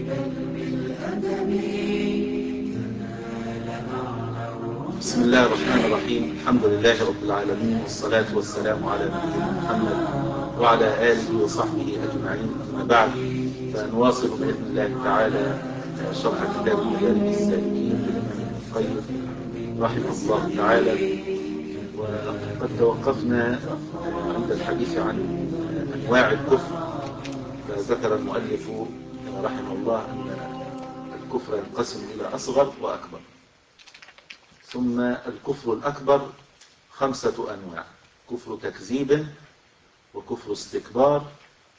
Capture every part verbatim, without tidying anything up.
بسم الله الرحمن الرحيم. الحمد لله رب العالمين، والصلاة والسلام على نبينا محمد وعلى آله وصحبه أجمعين. أما بعد، فنواصل بإذن الله تعالى شرح كتاب مدارج السالكين للإمام ابن القيم رحمه الله تعالى. وقد توقفنا عند الحديث عن أنواع الكفر، فذكر المؤلف رحمه الله أن الكفر ينقسم إلى أصغر وأكبر. ثم الكفر الأكبر خمسة أنواع: كفر تكذيب، وكفر استكبار،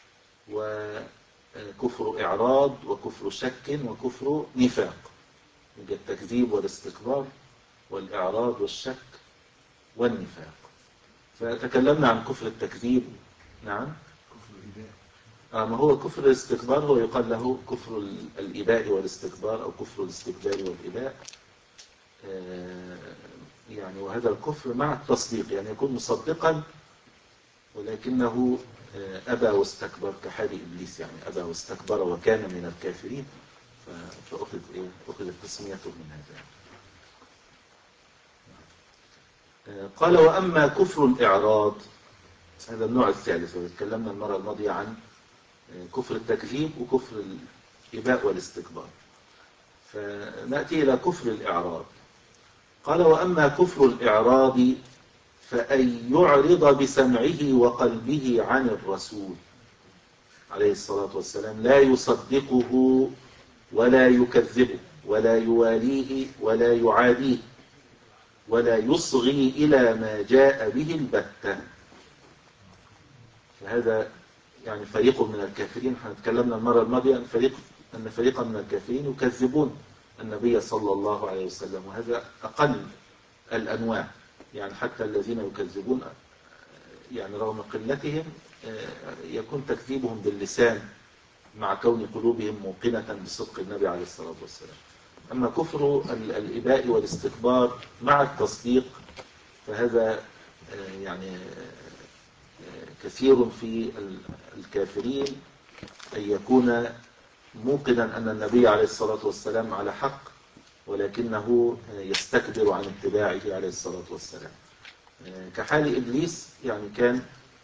وكفر إعراض، وكفر شك، وكفر نفاق. يبقى التكذيب والاستكبار والإعراض والشك والنفاق. فتكلمنا عن كفر التكذيب. نعم، آه ما هو كفر الاستكبار هو يقال له كفر الإباء والاستكبار، أو كفر الاستكبار والإباء. يعني وهذا الكفر مع التصديق، يعني يكون مصدقا ولكنه أبى واستكبر، كحال إبليس، يعني أبى واستكبر وكان من الكافرين، فأخذ إيه؟ أخذت تسميته من هذا. قال: وأما كفر الإعراض، هذا النوع الثالث. وتكلمنا المرة الماضية عن كفر التكذيب وكفر الإباء والاستكبار، فنأتي إلى كفر الإعراض. قال: وأما كفر الإعراض فأن يعرض بسمعه وقلبه عن الرسول عليه الصلاة والسلام، لا يصدقه ولا يكذبه ولا يواليه ولا يعاديه ولا يصغي إلى ما جاء به البتة. فهذا يعني فريق من الكافرين. احنا تكلمنا المرة الماضية أن فريق أن فريقا من الكافرين يكذبون النبي صلى الله عليه وسلم، وهذا أقل الأنواع. يعني حتى الذين يكذبون يعني رغم قلتهم يكون تكذيبهم باللسان مع كون قلوبهم موقنة بصدق النبي عليه الصلاة والسلام. أما كفر الإباء والاستكبار مع التصديق فهذا يعني كثير في الكافرين، أن يكون موقنا أن النبي عليه الصلاة والسلام على حق، ولكنه يستكبر عن اتباعه عليه الصلاة والسلام، كحال إبليس. يعني كان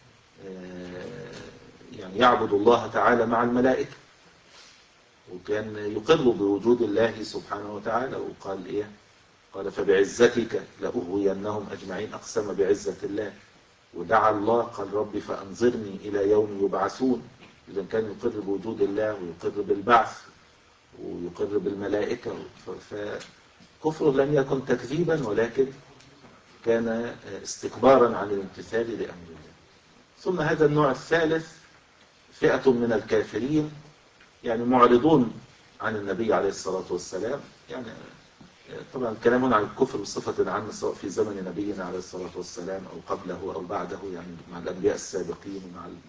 يعني يعبد الله تعالى مع الملائكة، وكان يقر بوجود الله سبحانه وتعالى، وقال إيه؟ قال: فبعزتك لأغوينهم أجمعين. أقسم بعزة الله ودعا الله، قال: ربي فأنظرني إلى يوم يبعثون. إذا كان يقر بوجود الله ويقر بالبعث ويقر بالملائكة، فكفر لم يكن تكذيبا ولكن كان استكبارا عن الامتثال لأمر الله. ثم هذا النوع الثالث فئة من الكافرين يعني معرضون عن النبي عليه الصلاة والسلام. يعني طبعا الكلام هنا عن الكفر بصفة عامة، سواء في زمن نبينا عليه الصلاة والسلام أو قبله أو بعده، يعني مع الأنبياء السابقين ومع ال...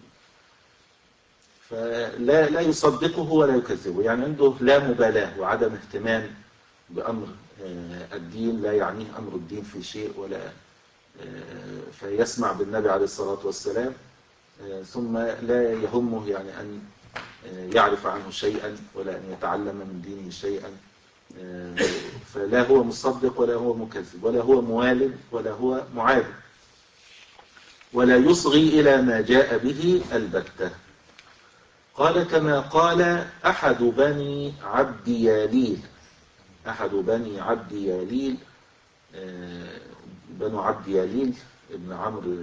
فلا لا يصدقه ولا يكذبه، يعني عنده لا مبالاة وعدم اهتمام بأمر الدين، لا يعنيه أمر الدين في شيء، ولا فيسمع بالنبي عليه الصلاة والسلام ثم لا يهمه يعني أن يعرف عنه شيئا ولا أن يتعلم من دينه شيئا. فلا هو مصدق ولا هو مكذب ولا هو موال ولا هو معاد، ولا يصغي إلى ما جاء به البتة. قال: كما قال أحد بني عبد ياليل. أحد بني عبد ياليل، بنو عبد ياليل ابن عمرو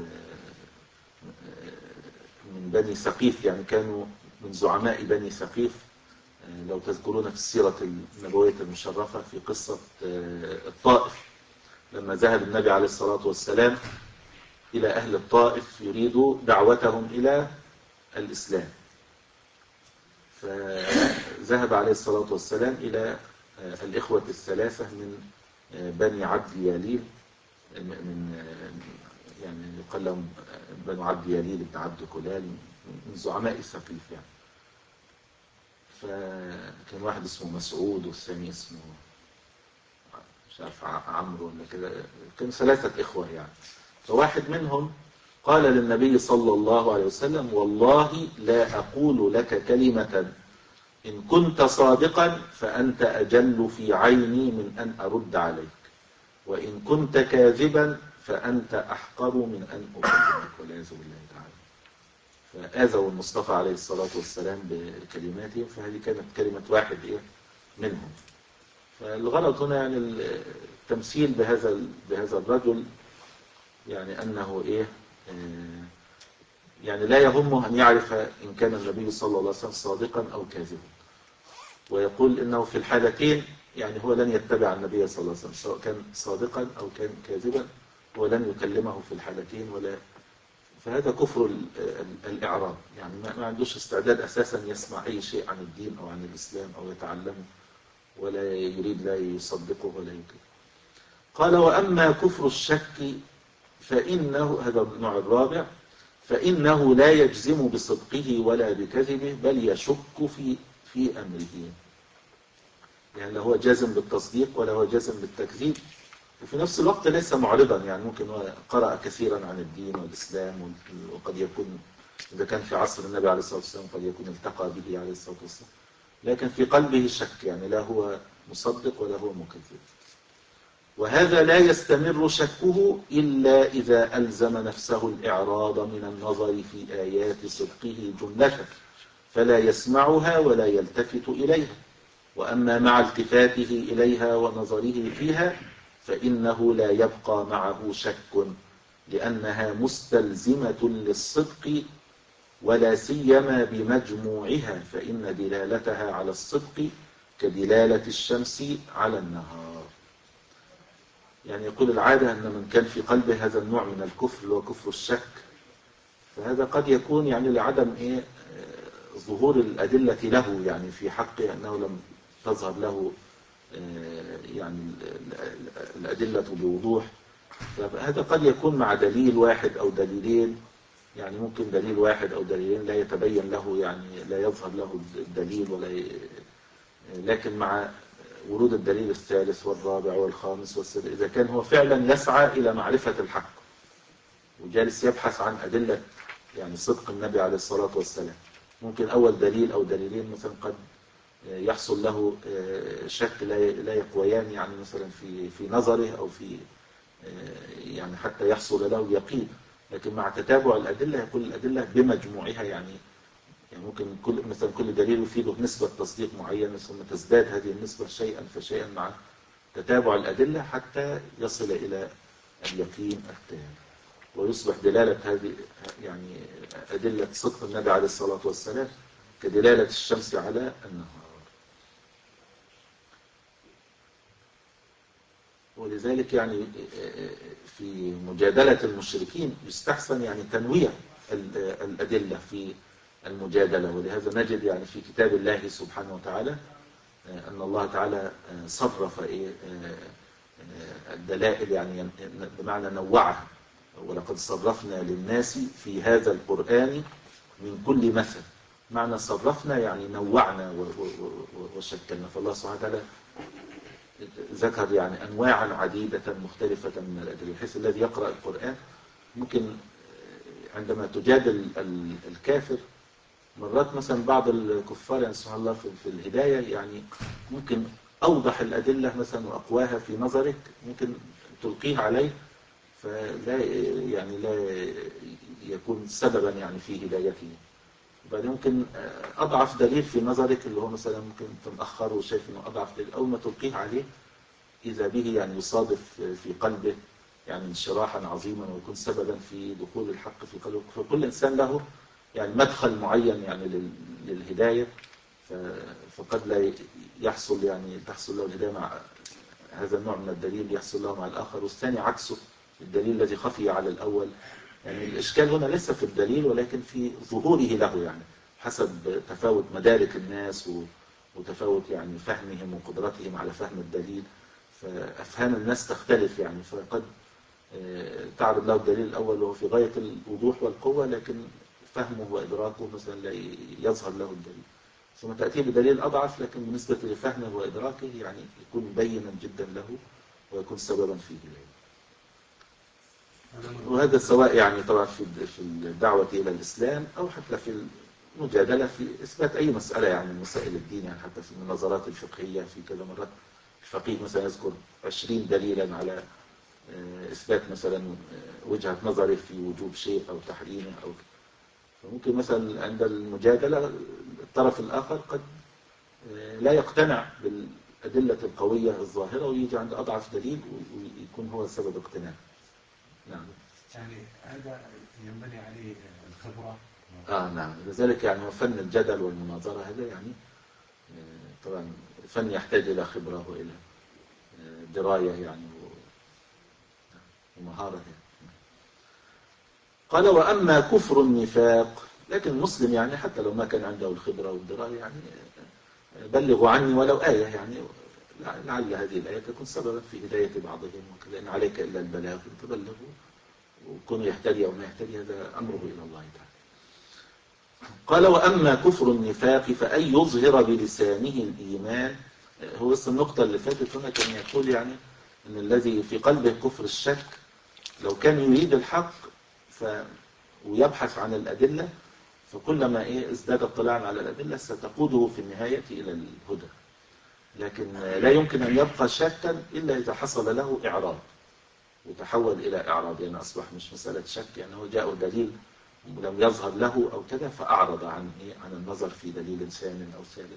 من بني ثقيف، يعني كانوا من زعماء بني ثقيف. لو تذكرون في السيرة النبوية المشرفة في قصة الطائف، لما ذهب النبي عليه الصلاة والسلام إلى أهل الطائف يريد دعوتهم إلى الإسلام، فذهب عليه الصلاة والسلام إلى الإخوة الثلاثة من بني عبد ياليل، من يعني يقال لهم بنو عبد ياليل بن عبد كلال، من زعماء ثقيف يعني. فكان واحد اسمه مسعود والثاني اسمه مش عارف عمرو ولا كده، كان ثلاثة إخوة يعني. فواحد منهم قال للنبي صلى الله عليه وسلم: والله لا أقول لك كلمة إن كنت صادقا فأنت أجل في عيني من أن أرد عليك، وإن كنت كاذبا فأنت أحقر من أن أكذبك، والعياذ بالله تعالى. فآذوا المصطفى عليه الصلاة والسلام بكلماتهم، فهذه كانت كلمة واحد إيه منهم. فالغرض هنا يعني التمثيل بهذا بهذا الرجل، يعني أنه إيه آه يعني لا يهمه أن يعرف إن كان النبي صلى الله عليه وسلم صادقا أو كاذبا، ويقول إنه في الحالتين يعني هو لن يتبع النبي صلى الله عليه وسلم، سواء كان صادقا أو كان كاذبا ولن يكلمه في الحالتين. ولا فهذا كفر الإعراض، يعني ما عندوش استعداد أساسا يسمع أي شيء عن الدين أو عن الإسلام أو يتعلمه، ولا يريد لا يصدقه ولا يكذب. قال وأما كفر الشك فإنه، هذا النوع الرابع، فإنه لا يجزم بصدقه ولا بكذبه، بل يشك في في أمره. يعني لا هو جازم بالتصديق ولا هو جازم بالتكذيب، وفي نفس الوقت ليس معرضا. يعني ممكن هو قرأ كثيرا عن الدين والإسلام، وقد يكون إذا كان في عصر النبي عليه الصلاة والسلام قد يكون التقى به عليه الصلاة والسلام، لكن في قلبه شك، يعني لا هو مصدق ولا هو مكذب. وهذا لا يستمر شكه إلا إذا ألزم نفسه الإعراض من النظر في آيات صدقه جملة، فلا يسمعها ولا يلتفت إليها. وأما مع التفاته إليها ونظره فيها فإنه لا يبقى معه شك، لأنها مستلزمة للصدق، ولا سيما بمجموعها، فإن دلالتها على الصدق كدلالة الشمس على النهار. يعني يقول العادة أن من كان في قلبه هذا النوع من الكفر اللي هو كفر الشك، فهذا قد يكون يعني لعدم إيه ظهور الأدلة له، يعني في حقه أنه لم تظهر له يعني الأدلة بوضوح. فهذا قد يكون مع دليل واحد أو دليلين، يعني ممكن دليل واحد أو دليلين لا يتبين له، يعني لا يظهر له الدليل، ولا ي... لكن مع ورود الدليل الثالث والرابع والخامس والسادس، إذا كان هو فعلا يسعى إلى معرفة الحق وجالس يبحث عن أدلة يعني صدق النبي عليه الصلاة والسلام، ممكن أول دليل أو دليلين مثلا قد يحصل له شك لا يقويان، يعني مثلا في في نظره أو في يعني حتى يحصل له يقين. لكن مع تتابع الأدلة يكون الأدلة بمجموعها، يعني يعني ممكن كل مثلا كل دليل يفيده نسبة تصديق معينة، ثم تزداد هذه النسبة شيئا فشيئا مع تتابع الأدلة حتى يصل إلى اليقين التام، ويصبح دلالة هذه يعني أدلة صدق النبي عليه الصلاة والسلام كدلالة الشمس على النهار. ولذلك يعني في مجادلة المشركين يستحسن يعني تنويع الأدلة في المجادلة، ولهذا نجد يعني في كتاب الله سبحانه وتعالى أن الله تعالى صرف الدلائل، يعني بمعنى نوعها. ولقد صرفنا للناس في هذا القرآن من كل مثل، معنى صرفنا يعني نوعنا وشكلنا. فالله سبحانه وتعالى ذكر يعني أنواعا عديدة مختلفة من الأدلة، بحيث الذي يقرأ القرآن ممكن عندما تجادل الكافر مرات مثلا بعض الكفار يعني سبحان الله في الهداية يعني ممكن أوضح الأدلة مثلا وأقواها في نظرك ممكن تلقيه عليه، فلا يعني لا يكون سببا يعني في هدايته. وبعدين ممكن أضعف دليل في نظرك اللي هو مثلا ممكن تنأخره وشايف إنه أضعف دليل، أول ما تلقيه عليه إذا به يعني يصادف في قلبه يعني انشراحا عظيما ويكون سببا في دخول الحق في قلبه. فكل إنسان له يعني مدخل معين يعني للهداية، فقد لا يحصل يعني تحصل له الهداية مع هذا النوع من الدليل، يحصل له مع الآخر، والثاني عكسه الدليل الذي خفي على الأول. يعني الإشكال هنا ليس في الدليل ولكن في ظهوره له، يعني حسب تفاوت مدارك الناس وتفاوت يعني فهمهم وقدرتهم على فهم الدليل، فأفهام الناس تختلف. يعني فقد تعرض له الدليل الأول وهو في غاية الوضوح والقوة، لكن فهمه وإدراكه مثلا لا يظهر له الدليل، ثم تأتيه بدليل أضعف لكن بالنسبة لفهمه وإدراكه يعني يكون بينا جدا له ويكون سببا في هدايته. وهذا سواء يعني طبعا في في الدعوة إلى الإسلام أو حتى في مجادلة في إثبات أي مسألة يعني من مسائل الدين، يعني حتى في المناظرات الفقهية في كذا مرة الفقيه مثلا يذكر عشرين دليلا على إثبات مثلا وجهة نظره في وجوب شيء أو تحريمه أو كده. فممكن مثلا عند المجادلة الطرف الآخر قد لا يقتنع بالأدلة القوية الظاهرة ويجي عند أضعف دليل ويكون هو سبب اقتناعه. نعم. يعني هذا ينبني عليه الخبرة. آه نعم، لذلك يعني فن الجدل والمناظرة هذا يعني طبعا فن يحتاج إلى خبرة وإلى دراية يعني ومهارة. قال وأما كفر النفاق، لكن المسلم يعني حتى لو ما كان عنده الخبرة والدراية يعني بلغوا عني ولو آية، يعني لعل هذه الآية تكون سببا في هداية بعضهم، لأن عليك إلا البلاغ تبلغوا، وكونوا يهتدي أو ما يهتدي هذا أمره إلى الله تعالى. قال وأما كفر النفاق فأن يظهر بلسانه الإيمان. هو بس النقطة اللي فاتت هنا كان يقول يعني أن الذي في قلبه كفر الشك لو كان يريد الحق ف ويبحث عن الأدلة فكلما إيه ازداد اطلاعا على الأدلة ستقوده في النهاية إلى الهدى، لكن لا يمكن أن يبقى شاكا إلا إذا حصل له إعراض وتحول إلى إعراض، يعني أصبح مش مسألة شك، يعني هو جاء دليل ولم يظهر له أو كذا فأعرض عن إيه عن النظر في دليل ثانٍ أو ثالث.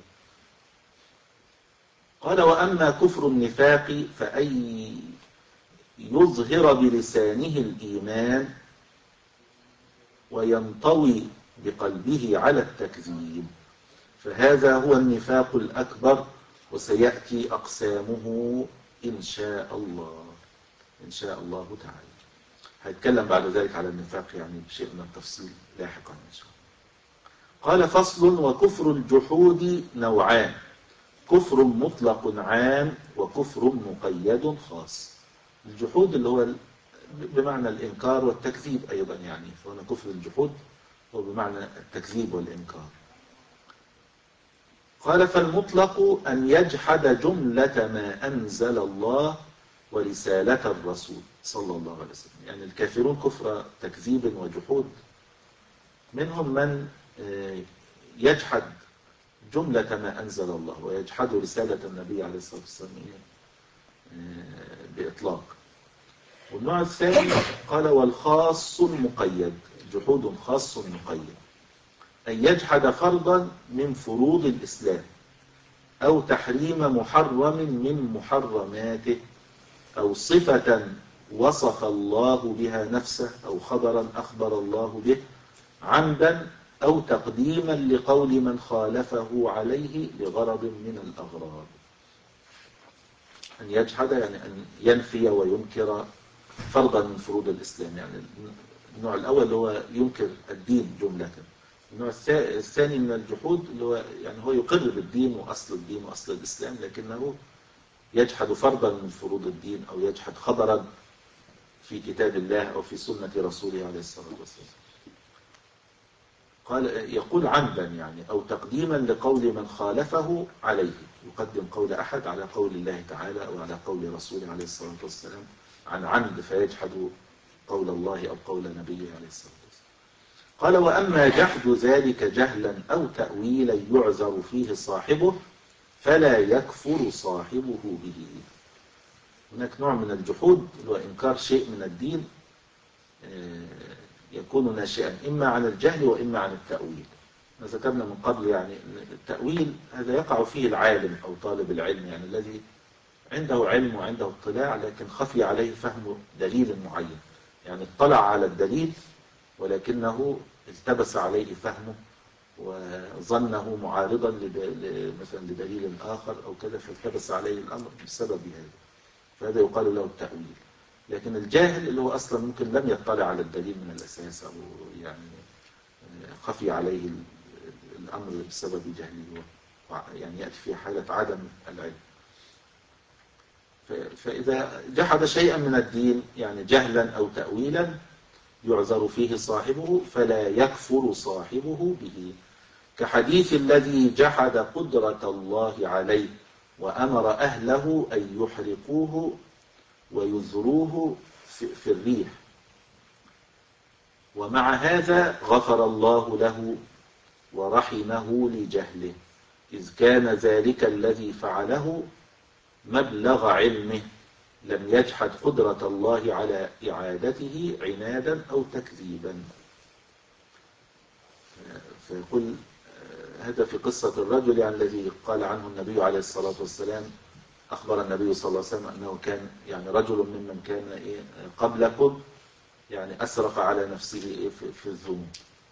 قال وأما كفر النفاق فأن يظهر بلسانه الإيمان وينطوي بقلبه على التكذيب، فهذا هو النفاق الأكبر، وسيأتي أقسامه إن شاء الله إن شاء الله تعالى. هيتكلم بعد ذلك على النفاق يعني بشيء من التفصيل لاحقا إن شاء الله. قال فصل وكفر الجحود نوعان، كفر مطلق عام وكفر مقيد خاص. الجحود اللي هو بمعنى الإنكار والتكذيب أيضا، يعني فهنا كفر الجحود هو بمعنى التكذيب والإنكار. قال فالمطلق أن يجحد جملة ما أنزل الله ورسالة الرسول صلى الله عليه وسلم، يعني الكافرون كفر تكذيب وجحود، منهم من يجحد جملة ما أنزل الله ويجحد رسالة النبي عليه الصلاة والسلام بإطلاق. والنوع الثاني قال والخاص المقيد، جحود خاص مقيد، أن يجحد فرضا من فروض الإسلام أو تحريم محرم من محرماته أو صفة وصف الله بها نفسه أو خبرا أخبر الله به عمدا أو تقديما لقول من خالفه عليه لغرض من الأغراض. أن يجحد يعني أن ينفي وينكر فرضا من فروض الإسلام، يعني النوع الأول اللي هو ينكر الدين جملة. النوع الثاني من الجحود اللي هو يعني هو يقر بالدين وأصل الدين وأصل الإسلام، لكنه يجحد فرضا من فروض الدين أو يجحد خبرا في كتاب الله أو في سنة رسوله عليه الصلاة والسلام. قال يقول عمدا يعني أو تقديما لقول من خالفه عليه، يقدم قول أحد على قول الله تعالى أو على قول رسوله عليه الصلاة والسلام عن عمد فيجحد قول الله أو قول نبيه عليه الصلاة والسلام. قال وأما جحد ذلك جهلا أو تأويلا يعذر فيه صاحبه فلا يكفر صاحبه به. هناك نوع من الجحود اللي هو إنكار شيء من الدين يكون ناشئا إما عن الجهل وإما عن التأويل. ذكرنا من قبل يعني التأويل هذا يقع فيه العالم أو طالب العلم، يعني الذي عنده علم وعنده اطلاع لكن خفي عليه فهم دليل معين، يعني اطلع على الدليل ولكنه التبس عليه فهمه وظنه معارضا مثلا لدليل آخر أو كذا فالتبس عليه الأمر بسبب هذا، فهذا يقال له التأويل. لكن الجاهل اللي هو أصلا ممكن لم يطلع على الدليل من الأساس أو يعني خفي عليه الأمر بسبب جهله، يعني يأتي في حالة عدم العلم. فإذا جحد شيئا من الدين يعني جهلا أو تأويلا يعذر فيه صاحبه فلا يكفر صاحبه به، كحديث الذي جحد قدرة الله عليه وأمر أهله أن يحرقوه ويذروه في الريح، ومع هذا غفر الله له ورحمه لجهله، إذ كان ذلك الذي فعله مبلغ علمه، لم يجحد قدرة الله على إعادته عنادا أو تكذيبا. فيقول هذا في قصة الرجل يعني الذي قال عنه النبي عليه الصلاة والسلام، أخبر النبي صلى الله عليه وسلم أنه كان يعني رجل ممن كان إيه قبلكم يعني أسرف على نفسه إيه في, في الذنوب،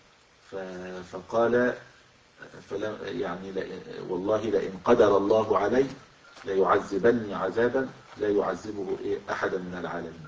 فقال فلا يعني والله لئن قدر الله علي ليعذبني عذابا لا يعذبه إيه أحدا من العالمين.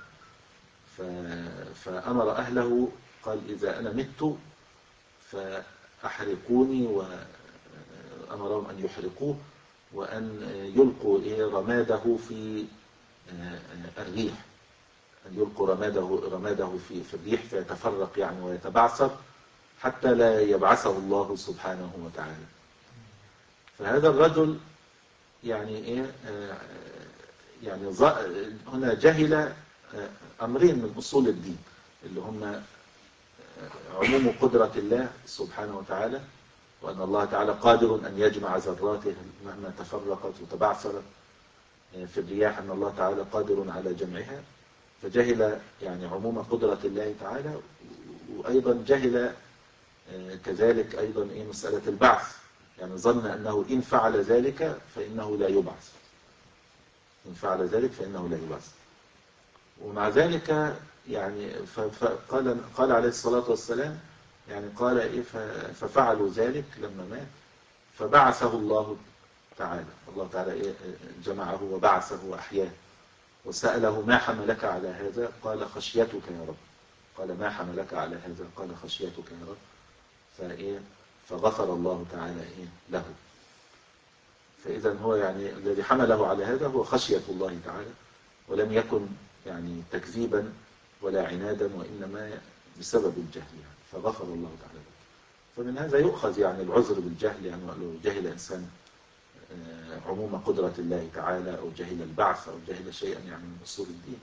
فأمر أهله قال إذا أنا مت فأحرقوني، وأمرهم أن يحرقوه وأن يلقوا إيه رماده في الريح، أن يلقوا رماده رماده في في الريح فيتفرق يعني ويتبعثر حتى لا يبعثه الله سبحانه وتعالى. فهذا الرجل يعني إيه يعني هنا جهل أمرين من أصول الدين اللي هم عموم قدرة الله سبحانه وتعالى، وأن الله تعالى قادر أن يجمع ذراته مهما تفرقت وتبعثرت في الرياح، أن الله تعالى قادر على جمعها، فجهل يعني عموم قدرة الله تعالى. وأيضا جهل كذلك أيضا إيه مسألة البعث، يعني ظن أنه إن فعل ذلك فإنه لا يبعث، إن فعل ذلك فإنه لا يبعث. ومع ذلك يعني فقال قال عليه الصلاة والسلام يعني قال إيه ففعلوا ذلك لما مات فبعثه الله تعالى، الله تعالى إيه جمعه وبعثه وأحياه، وسأله ما حملك على هذا؟ قال خشيتك يا رب. قال ما حملك على هذا؟ قال خشيتك يا رب. فإيه فغفر الله تعالى إيه له. فإذا هو يعني الذي حمله على هذا هو خشية الله تعالى، ولم يكن يعني تكذيبا ولا عنادا، وإنما بسبب الجهل يعني، فغفر الله تعالى له. فمن هذا يؤخذ يعني العذر بالجهل، يعني لو جهل إنسان عموم قدرة الله تعالى أو جهل البعث أو جهل شيئا يعني من أصول الدين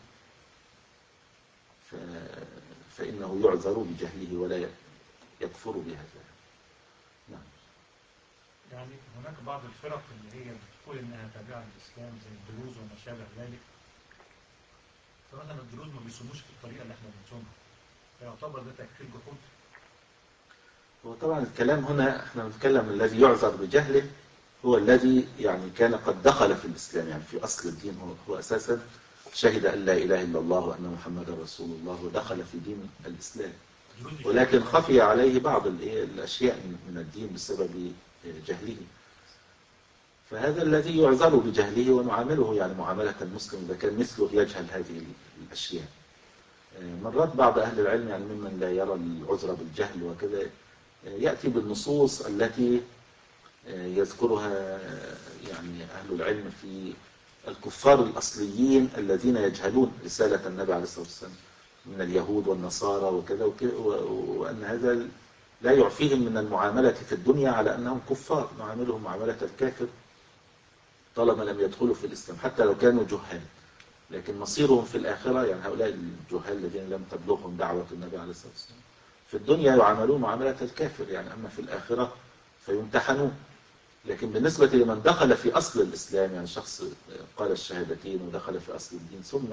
فإنه يعذر بجهله ولا يكفر بهذا. نعم. يعني هناك بعض الفرق اللي هي بتقول إنها تابعة للإسلام زي الدروز وما شابه ذلك، فمثلا الدروز ما بيصوموش في الطريقة اللي احنا بنصومها، فيعتبر ده تكفير جحود. وطبعا الكلام هنا احنا بنتكلم الذي يعذر بجهله هو الذي يعني كان قد دخل في الإسلام، يعني في أصل الدين هو, هو أساسا شهد أن لا إله إلا الله وأن محمدا رسول الله ودخل في دين الإسلام، ولكن خفي عليه بعض الأشياء من الدين بسبب جهله. فهذا الذي يعذر بجهله ونعامله يعني معاملة المسلم إذا كان مثله يجهل هذه الأشياء. مرات بعض أهل العلم يعني ممن لا يرى العذر بالجهل وكذا يأتي بالنصوص التي يذكرها يعني أهل العلم في الكفار الأصليين الذين يجهلون رسالة النبي عليه الصلاة والسلام من اليهود والنصارى وكذا، وأن هذا لا يعفيهم من المعاملة في الدنيا على أنهم كفار، نعاملهم معاملة الكافر طالما لم يدخلوا في الإسلام حتى لو كانوا جهال، لكن مصيرهم في الآخرة يعني هؤلاء الجهال الذين لم تبلغهم دعوة النبي عليه الصلاة والسلام في الدنيا يعاملون معاملة الكافر يعني، أما في الآخرة فيمتحنون. لكن بالنسبة لمن دخل في أصل الإسلام يعني شخص قال الشهادتين ودخل في أصل الدين ثم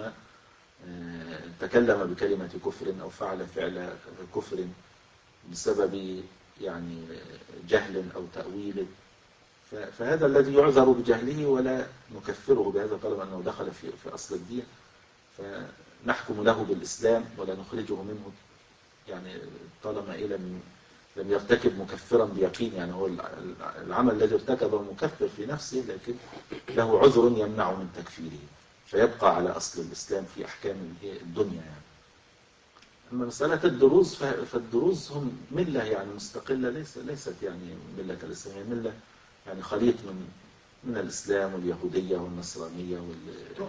تكلم بكلمة كفر أو فعل فعل كفر بسبب يعني جهل أو تأويل، فهذا الذي يعذر بجهله ولا نكفره بهذا طالما أنه دخل في في أصل الدين، فنحكم له بالإسلام ولا نخرجه منه يعني طالما إيه لم لم يرتكب مكفرا بيقين، يعني هو العمل الذي ارتكبه مكفر في نفسه لكن له عذر يمنع من تكفيره فيبقى على أصل الإسلام في أحكام الدنيا يعني. أما مسألة الدروز فالدروز هم ملة يعني مستقلة، ليس ليست يعني ملة الإسلام، هي ملة يعني خليط من من الإسلام واليهودية والنصرانية وال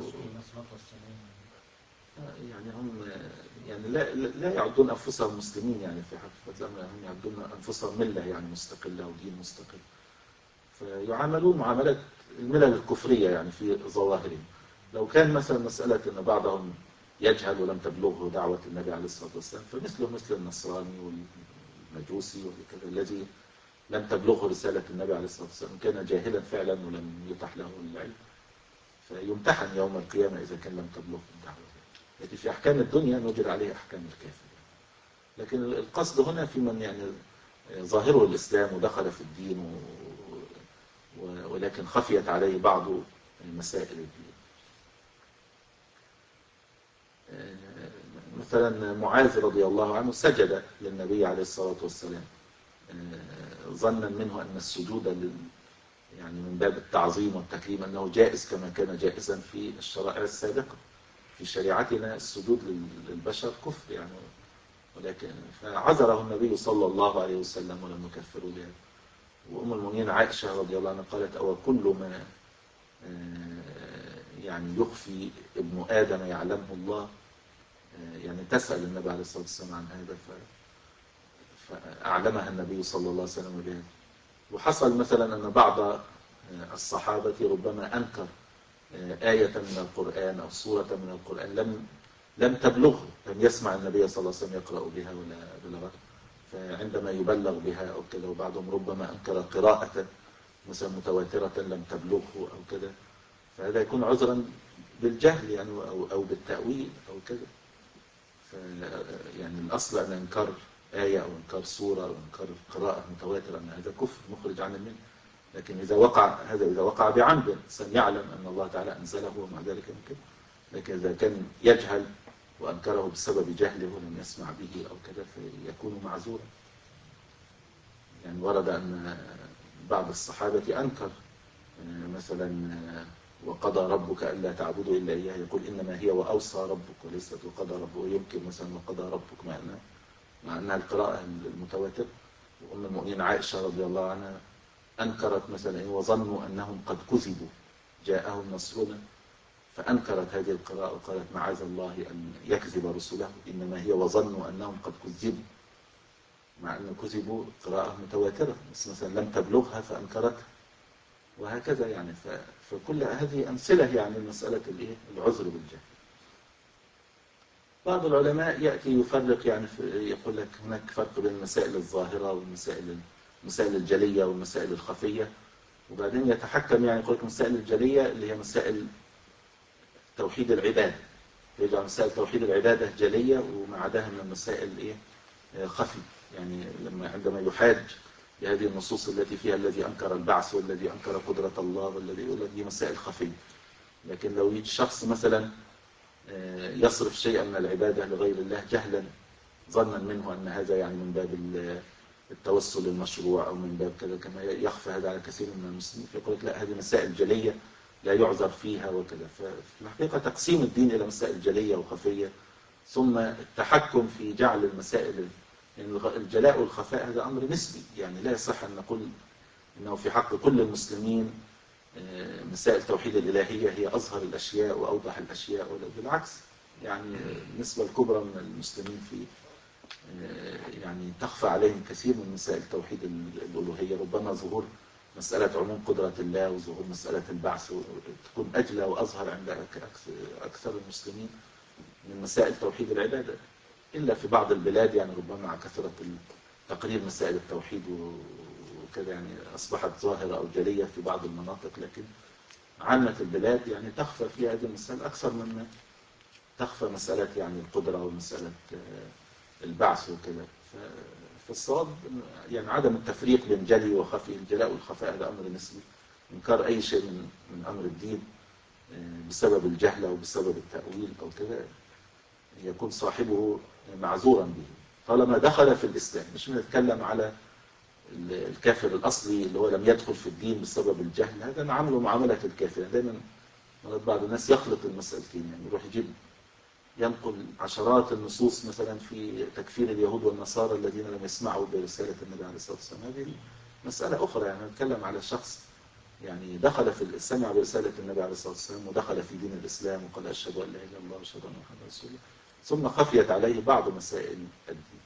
يعني هم يعني لا لا يعدون أنفسهم مسلمين يعني في حقيقة الأمر، هم يعدون أنفسهم ملة يعني مستقلة ودين مستقل، فيعاملون معاملة الملل الكفرية يعني في ظواهرهم. لو كان مثلا مسألة أن بعضهم يجهل ولم تبلغه دعوة النبي عليه الصلاة والسلام فمثله مثل النصراني والمجوسي وكذا الذي لم تبلغه رسالة النبي عليه الصلاة والسلام، كان جاهلا فعلا ولم يتح له العلم، فيمتحن يوم القيامة إذا كان لم تبلغه الدعوة. لكن في أحكام الدنيا نجر عليه أحكام الكافر. لكن القصد هنا في من يعني ظاهره الإسلام ودخل في الدين ولكن خفيت عليه بعض مسائل الدين. مثلا معاذ رضي الله عنه سجد للنبي عليه الصلاة والسلام ظنا منه أن السجود لل يعني من باب التعظيم والتكريم أنه جائز كما كان جائزا في الشرائع السابقة. في شريعتنا السجود للبشر كفر يعني، ولكن فعذره النبي صلى الله عليه وسلم ولم يكفره بهذا. وأم المؤمنين عائشة رضي الله عنها قالت: أو كل ما يعني يخفي ابن آدم يعلمه الله، يعني تسأل النبي عليه الصلاة والسلام عن هذا فأعلمها النبي صلى الله عليه وسلم بهذا. وحصل مثلا أن بعض الصحابة ربما أنكر آية من القرآن أو سورة من القرآن لم لم تبلغه، لم يسمع النبي صلى الله عليه وسلم يقرأ بها ولا بلغته، فعندما يبلغ بها أو كذا. وبعضهم ربما أنكر قراءة مثلا متواترة لم تبلغه أو كذا، فهذا يكون عذرا بالجهل يعني أو أو بالتأويل أو كذا. يعني الأصل أن إنكار آية أو إنكار سورة أو إنكار قراءة متواترة أن هذا كفر مخرج عن الملة. لكن إذا وقع هذا إذا وقع بعمد إنسان يعلم أن الله تعالى أنزله ومع ذلك يمكن. لكن إذا كان يجهل وأنكره بسبب جهله ولم يسمع به أو كذا فيكون معذورا. يعني ورد أن بعض الصحابة أنكر مثلا: وقضى ربك ألا تعبدوا إلا إياه، يقول إنما هي وأوصى ربك وليست وقضى ربك، يمكن مثلا وقضى ربك مع أنها مع أنها القراءة المتواترة. وأم المؤمنين عائشة رضي الله عنها أنكرت مثلا: وظنوا أنهم قد كذبوا جاءهم نصرنا، فأنكرت هذه القراءة وقالت: معاذ الله أن يكذب رسله، إنما هي وظنوا أنهم قد كذبوا، مع أن كذبوا قراءة متواترة بس مثلا لم تبلغها فأنكرتها، وهكذا يعني. فكل هذه أمثلة يعني مسألة العذر بالجهل. بعض العلماء يأتي يفرق يعني يقول لك هناك فرق بين المسائل الظاهرة والمسائل المسائل الجلية والمسائل الخفية، وبعدين يتحكم يعني يقول لك المسائل الجلية اللي هي مسائل توحيد العبادة، يجعل مسائل توحيد العبادة جلية وما عداها من المسائل إيه خفي. يعني لما عندما يحاج بهذه النصوص التي فيها الذي أنكر البعث والذي أنكر قدرة الله والذي يقول لك دي مسائل خفية. لكن لو يجي شخص مثلا يصرف شيئا من العبادة لغير الله جهلا ظنا منه أن هذا يعني من باب التوسل المشروع أو من باب كذا، كما يخفى هذا على كثير من المسلمين، فيقول لك لا هذه مسائل جلية لا يعذر فيها وكذا. ففي الحقيقة تقسيم الدين إلى مسائل جلية وخفية، ثم التحكم في جعل المسائل يعني الجلاء والخفاء هذا أمر نسبي. يعني لا يصح أن نقول إنه في حق كل المسلمين مسائل توحيد الإلهية هي أظهر الأشياء وأوضح الأشياء، ولا بالعكس. يعني النسبة الكبرى من المسلمين في يعني تخفى عليهم كثير من مسائل توحيد الألوهية. ربما ظهور مسألة عموم قدرة الله وظهور مسألة البعث تكون أجلى وأظهر عند أكثر المسلمين من مسائل توحيد العبادة، إلا في بعض البلاد يعني ربما مع كثرة تقرير مسائل التوحيد وكذا يعني أصبحت ظاهرة أو جلية في بعض المناطق. لكن عامة البلاد يعني تخفى في هذه المسألة أكثر من تخفى مسألة يعني القدرة ومسألة البعث وكذا. فالصواب يعني عدم التفريق بين جلي وخفي. الجلاء والخفاء هذا أمر نسبي. إنكار أي شيء من من أمر الدين بسبب الجهل أو بسبب التأويل أو كذا يكون صاحبه معذورا به طالما دخل في الإسلام. مش بنتكلم على الكافر الأصلي اللي هو لم يدخل في الدين بسبب الجهل، هذا نعامله معاملة الكافر. دايما بعض الناس يخلط المسألتين، يعني يروح يجيب ينقل عشرات النصوص مثلا في تكفير اليهود والنصارى الذين لم يسمعوا برسالة النبي عليه الصلاة والسلام. هذه مسألة أخرى. يعني نتكلم على شخص يعني دخل في السمع برسالة النبي عليه الصلاة والسلام ودخل في دين الإسلام وقال أشهد أن لا إله إلا الله وأشهد أن محمدا رسول الله، ثم خفيت عليه بعض مسائل الدين.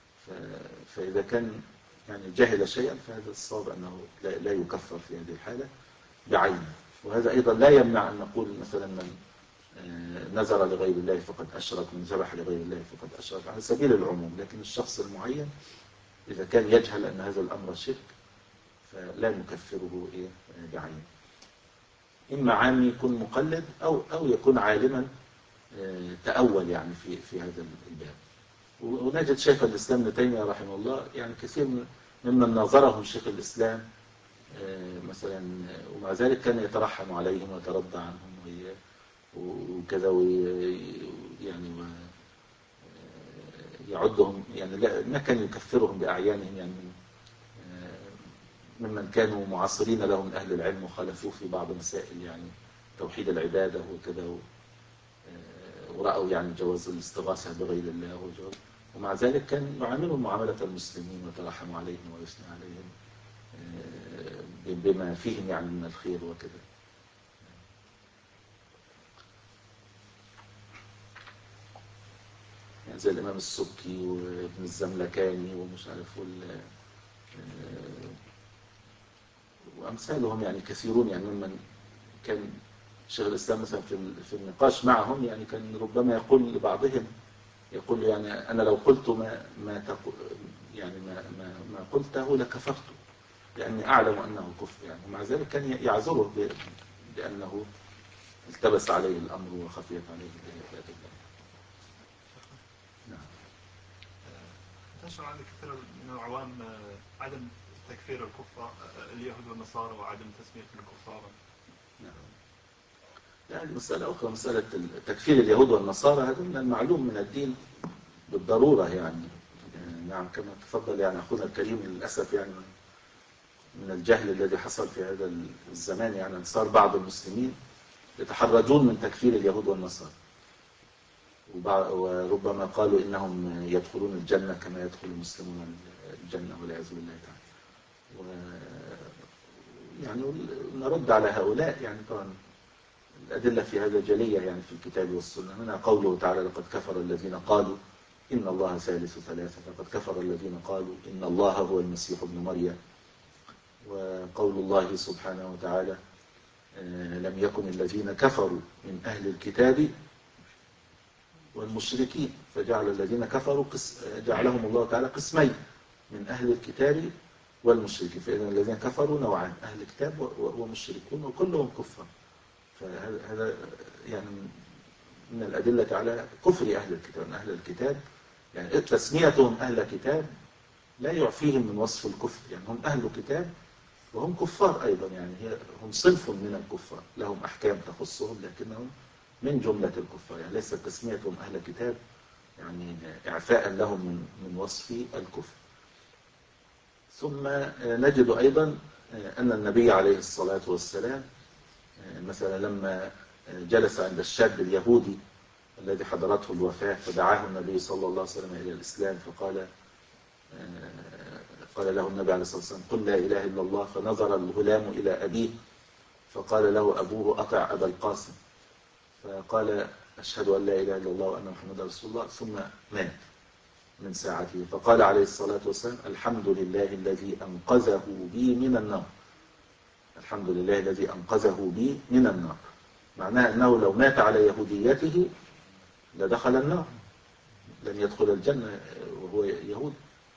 فإذا كان يعني جهل شيئا فهذا الصواب أنه لا يكفر في هذه الحالة بعينه. وهذا أيضا لا يمنع أن نقول مثلا من نذر لغير الله فقد أشرك، من ذبح لغير الله فقد أشرك، على سبيل العموم. لكن الشخص المعين إذا كان يجهل أن هذا الأمر شرك فلا نكفره إيه بعينه. إما عام يكون مقلد أو أو يكون عالما تأول يعني في في هذا الباب. ونجد شيخ الإسلام ابن تيمية رحمه الله يعني كثير ممن ناظرهم شيخ الإسلام مثلا، ومع ذلك كان يترحم عليهم ويترضى عنهم وكذا، يعني يعدهم يعني لا ما كان يكفرهم بأعيانهم، يعني ممن كانوا معاصرين له من أهل العلم وخالفوه في بعض مسائل يعني توحيد العبادة وكذا، ورأوا يعني جواز الاستغاثة بغير الله وجواز، ومع ذلك كان يعاملهم معاملة المسلمين ويترحم عليهم ويثني عليهم بما فيهم يعني من الخير وكذا. يعني زي الإمام السبكي وابن الزملكاني ومش عارف وال وأمثالهم يعني كثيرون، يعني ممن كان شيخ الإسلام مثلا في النقاش معهم يعني كان ربما يقول لبعضهم، يقول يعني أنا لو قلت ما ما تقول يعني ما ما, ما قلته لكفرت، لأني أعلم أنه كفر يعني، ومع ذلك كان يعذره بأنه التبس عليه الأمر وخفيت عليه الآيات الله. نعم. انتشر عند كثير من العوام عدم تكفير الكفار اليهود والنصارى وعدم تسمية الكفار. نعم. يعني مسألة أخرى، مسألة تكفير اليهود والنصارى هذا من المعلوم من الدين بالضرورة يعني. نعم كما تفضل يعني أخونا الكريم، للأسف يعني من الجهل الذي حصل في هذا الزمان يعني صار بعض المسلمين يتحرجون من تكفير اليهود والنصارى، وربما قالوا إنهم يدخلون الجنة كما يدخل المسلمون الجنة والعياذ بالله تعالى. و يعني نرد على هؤلاء يعني طبعا الأدلة في هذا جلية يعني في الكتاب والسنة. هنا قوله تعالى لقد كفر الذين قالوا إن الله ثالث ثلاثة، لقد كفر الذين قالوا إن الله هو المسيح ابن مريم. وقول الله سبحانه وتعالى لم يكن الذين كفروا من أهل الكتاب والمشركين فجعل الذين كفروا قس... جعلهم الله تعالى قسمين من أهل الكتاب والمشركين، فإذا الذين كفروا نوعان، أهل الكتاب ومشركون وكلهم كفار. فهذا يعني من الأدلة على كفر أهل الكتاب. من أهل الكتاب يعني تسميتهم أهل كتاب لا يعفيهم من وصف الكفر، يعني هم أهل كتاب وهم كفار أيضا، يعني هم صنف من الكفار لهم أحكام تخصهم لكنهم من جملة الكفار، يعني ليس تسميتهم أهل كتاب يعني إعفاء لهم من من وصف الكفر. ثم نجد أيضا أن النبي عليه الصلاة والسلام مثلا لما جلس عند الشاب اليهودي الذي حضرته الوفاة فدعاه النبي صلى الله عليه وسلم إلى الإسلام، فقال قال له النبي عليه الصلاة والسلام قل لا إله إلا الله، فنظر الغلام إلى أبيه فقال له أبوه أطع أبا القاسم، فقال أشهد أن لا إله إلا الله وأن محمد رسول الله، ثم مات من ساعته. فقال عليه الصلاة والسلام الحمد لله الذي أنقذه بي من النار، الحمد لله الذي أنقذه بي من النار، معناه أنه لو مات على يهوديته لدخل النار، لن يدخل الجنة وهو يهود.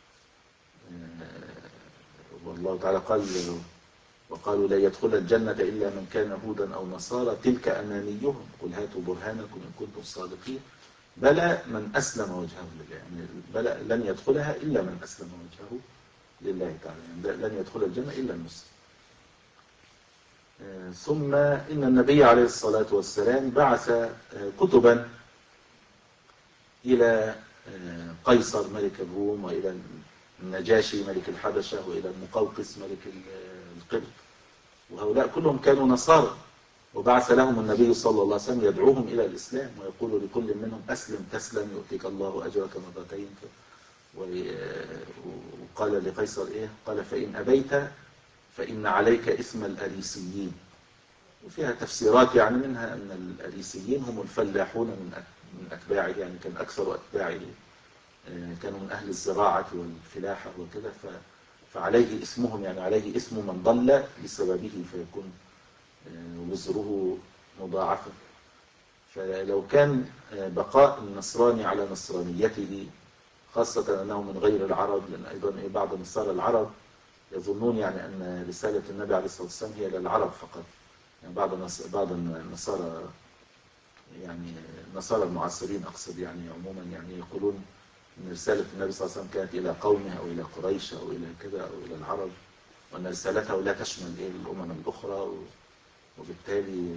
والله تعالى قال وقالوا لا يدخل الجنة إلا من كان هودا أو نصارى تلك أمانيهم قل هاتوا برهانكم إن كنتم صادقين بلى من أسلم وجهه لله، يعني بلى لن يدخلها إلا من أسلم وجهه لله تعالى، يعني لن يدخل الجنة إلا المسلم. ثم إن النبي عليه الصلاة والسلام بعث كتبا إلى قيصر ملك الروم وإلى النجاشي ملك الحبشة وإلى المقوقس ملك القبط، وهؤلاء كلهم كانوا نصارى، وبعث لهم النبي صلى الله عليه وسلم يدعوهم إلى الإسلام ويقول لكل منهم أسلم تسلم يؤتيك الله أجرك مرتين. وقال لقيصر إيه؟ قال فإن أبيت فإن عليك اسم الأريسيين. وفيها تفسيرات يعني منها أن الأريسيين هم الفلاحون من أتباعه، يعني كان أكثر أتباعه كانوا من أهل الزراعة والفلاحة وكذا، فعليه اسمهم، يعني عليه اسم من ضل بسببه فيكون وزره مضاعفا. فلو كان بقاء النصراني على نصرانيته خاصة أنه من غير العرب، لأن أيضا بعض نصارى العرب يظنون يعني أن رسالة النبي عليه الصلاة والسلام هي للعرب فقط. يعني بعض بعض النصارى يعني النصارى المعاصرين أقصد يعني عموما يعني يقولون أن رسالة النبي صلى الله عليه وسلم كانت إلى قومه أو إلى قريش أو إلى كذا أو إلى العرب، وأن رسالته لا تشمل الأمم الأخرى، وبالتالي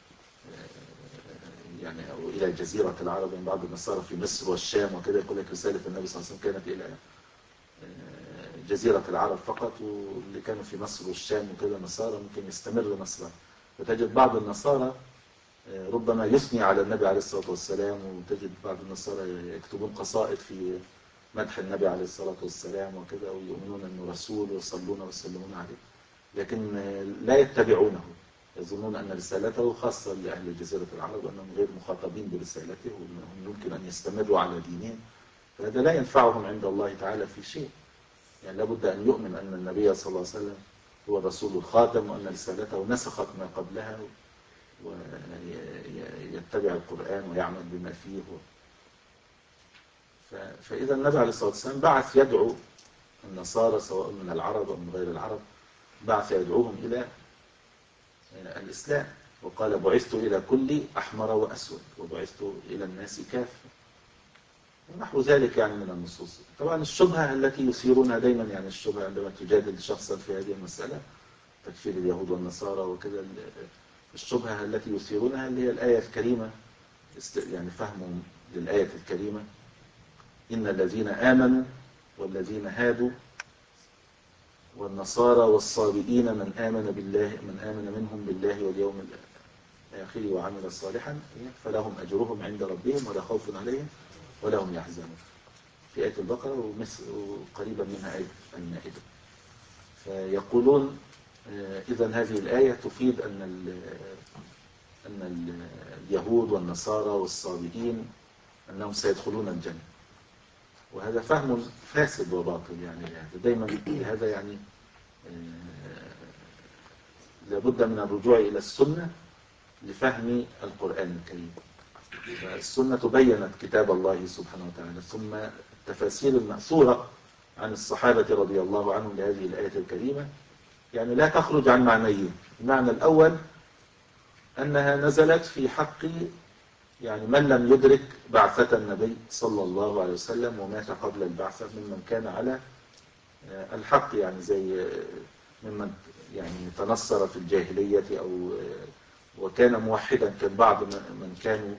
يعني أو إلى جزيرة العرب. يعني بعض النصارى في مصر والشام وكذا يقول لك رسالة النبي صلى الله عليه وسلم كانت إلى جزيرة العرب فقط، واللي كانوا في مصر والشام وكذا نصارى ممكن يستمر نصرا. فتجد بعض النصارى ربما يثني على النبي عليه الصلاة والسلام، وتجد بعض النصارى يكتبون قصائد في مدح النبي عليه الصلاة والسلام وكذا، ويؤمنون أنه رسول ويصلون ويسلمون عليه، لكن لا يتبعونه، يظنون أن رسالته خاصة لأهل جزيرة العرب وأنهم غير مخاطبين برسالته وأنهم يمكن أن يستمروا على دينهم. فهذا لا ينفعهم عند الله تعالى في شيء. يعني لابد أن يؤمن أن النبي صلى الله عليه وسلم هو الرسول الخاتم، وأن رسالته نسخت ما قبلها، ويتبع القرآن ويعمل بما فيه. فإذا النبي عليه الصلاة والسلام بعث يدعو النصارى سواء من العرب أو من غير العرب، بعث يدعوهم إلى الإسلام، وقال بعثت إلى كل أحمر وأسود وبعثت إلى الناس كافة ونحو ذلك يعني من النصوص. طبعا الشبهة التي يثيرونها دايما، يعني الشبهة عندما تجادل شخصا في هذه المسألة تكفير اليهود والنصارى وكذا، الشبهة التي يثيرونها اللي هي الآية الكريمة، يعني فهمهم للآية الكريمة إن الذين آمنوا والذين هادوا والنصارى والصابئين من آمن بالله من آمن منهم بالله واليوم الآخر وعمل صالحا فلهم أجرهم عند ربهم ولا خوف عليهم ولا هم يحزنون، في آية البقرة ومثل قريبا منها آية المائدة. فيقولون إذن هذه الآية تفيد أن أن اليهود والنصارى والصابئين أنهم سيدخلون الجنة، وهذا فهم فاسد وباطل. يعني هذا دايما هذا يعني لابد من الرجوع إلى السنة لفهم القرآن الكريم. السنة بينت كتاب الله سبحانه وتعالى، ثم التفاسير المأثورة عن الصحابة رضي الله عنهم لهذه الآية الكريمة يعني لا تخرج عن معنيين. المعنى الأول أنها نزلت في حق يعني من لم يدرك بعثة النبي صلى الله عليه وسلم ومات قبل البعثة ممن كان على الحق، يعني زي ممن يعني تنصر في الجاهلية أو وكان موحدا، كان بعض من كانوا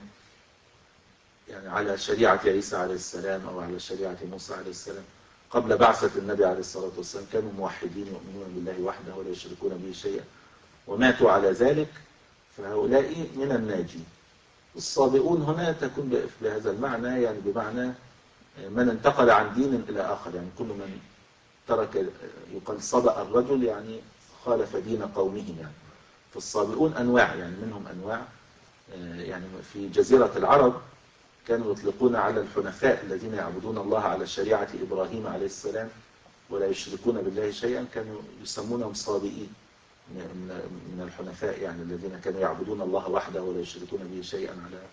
يعني على شريعة عيسى عليه السلام أو على شريعة موسى عليه السلام قبل بعثة النبي عليه الصلاة والسلام، كانوا موحدين يؤمنون بالله وحده ولا يشركون به شيئا وماتوا على ذلك، فهؤلاء من الناجين. الصابئون هنا تكون بهذا المعنى، يعني بمعنى من انتقل عن دين إلى آخر، يعني كل من ترك، يقال صبأ الرجل يعني خالف دين قومه. يعني فالصابئون أنواع، يعني منهم أنواع، يعني في جزيرة العرب كانوا يطلقون على الحنفاء الذين يعبدون الله على شريعة إبراهيم عليه السلام ولا يشركون بالله شيئا، كانوا يسمونهم صابئين من الحنفاء، يعني الذين كانوا يعبدون الله وحده ولا يشركون به شيئا على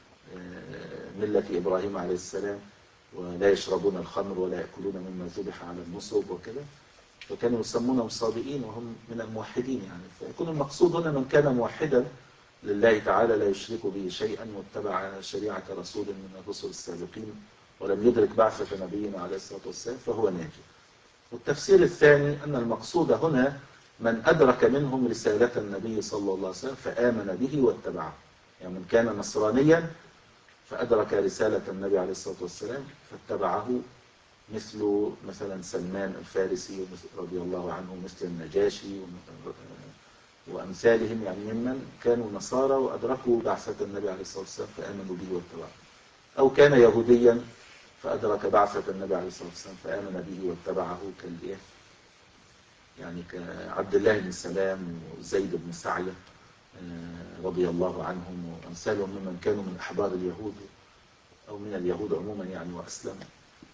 ملة إبراهيم عليه السلام، ولا يشربون الخمر ولا يأكلون مما ذبح على النصب وكذا، فكانوا يسمونهم صابئين وهم من الموحدين. يعني فيكون المقصود هنا من كان موحدا لله تعالى لا يشرك به شيئا واتبع شريعة رسول من الرسل السابقين ولم يدرك بعثة نبينا عليه الصلاة والسلام فهو ناجي. والتفسير الثاني أن المقصود هنا من أدرك منهم رسالة النبي صلى الله عليه وسلم فآمن به واتبعه، يعني من كان نصرانيا فأدرك رسالة النبي عليه الصلاة والسلام فاتبعه، مثل مثلا سلمان الفارسي رضي الله عنه، مثل النجاشي وأمثالهم، يعني ممن كانوا نصارى وأدركوا بعثة النبي عليه الصلاة والسلام فآمنوا به واتبعه، أو كان يهوديا فأدرك بعثة النبي عليه الصلاة والسلام فآمن به واتبعه، كالإيه يعني كعبد الله بن سلام وزيد بن سعية رضي الله عنهم وأمثالهم ممن كانوا من أحبار اليهود أو من اليهود عموما يعني وأسلموا.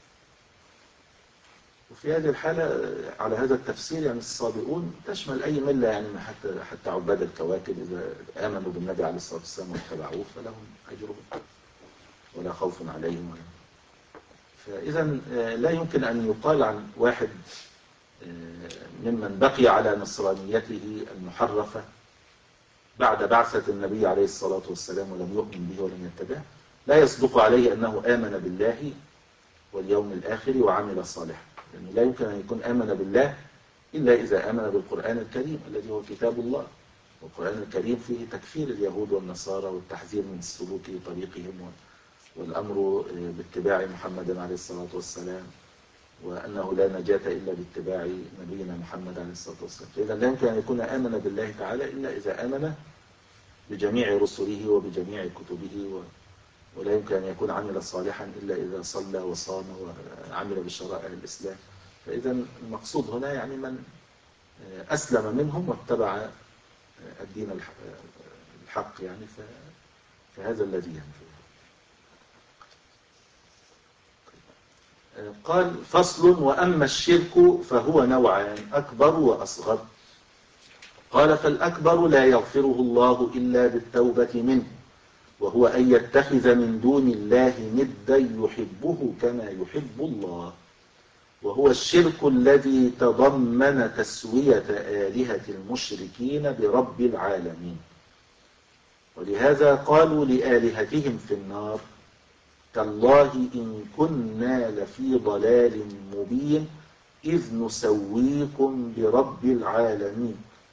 وفي هذه الحالة على هذا التفسير يعني الصابئون تشمل أي ملة، يعني حتى حتى عباد الكواكب إذا آمنوا بالنبي عليه الصلاة والسلام واتبعوه فلهم أجرهم ولا خوف عليهم ولا. فإذا لا يمكن أن يقال عن واحد ممن بقي على نصرانيته المحرفة بعد بعثة النبي عليه الصلاة والسلام ولم يؤمن به ولم يتبعه، لا يصدق عليه أنه آمن بالله واليوم الآخر وعمل صالحا، لأنه لا يمكن أن يكون آمن بالله إلا إذا آمن بالقرآن الكريم الذي هو كتاب الله. والقرآن الكريم فيه تكفير اليهود والنصارى والتحذير من سلوك طريقهم والأمر باتباع محمد عليه الصلاة والسلام، وأنه لا نجاة إلا باتباع نبينا محمد عليه الصلاة والسلام. فإذا لا يمكن أن يكون آمن بالله تعالى إلا إذا آمن بجميع رسله وبجميع كتبه، ولا يمكن أن يكون عمل صالحا إلا إذا صلى وصام وعمل بشرائع الإسلام. فإذا المقصود هنا يعني من أسلم منهم واتبع الدين الحق، يعني فهذا الذي ينفع. قال فصل: وأما الشرك فهو نوعان، أكبر وأصغر. قال: فالأكبر لا يغفره الله إلا بالتوبة منه، وهو أن يتخذ من دون الله ندا يحبه كما يحب الله، وهو الشرك الذي تضمن تسوية آلهة المشركين برب العالمين. ولهذا قالوا لآلهتهم في النار: تالله إن كنا لفي ضلال مبين إذ نسويكم برب العالمين،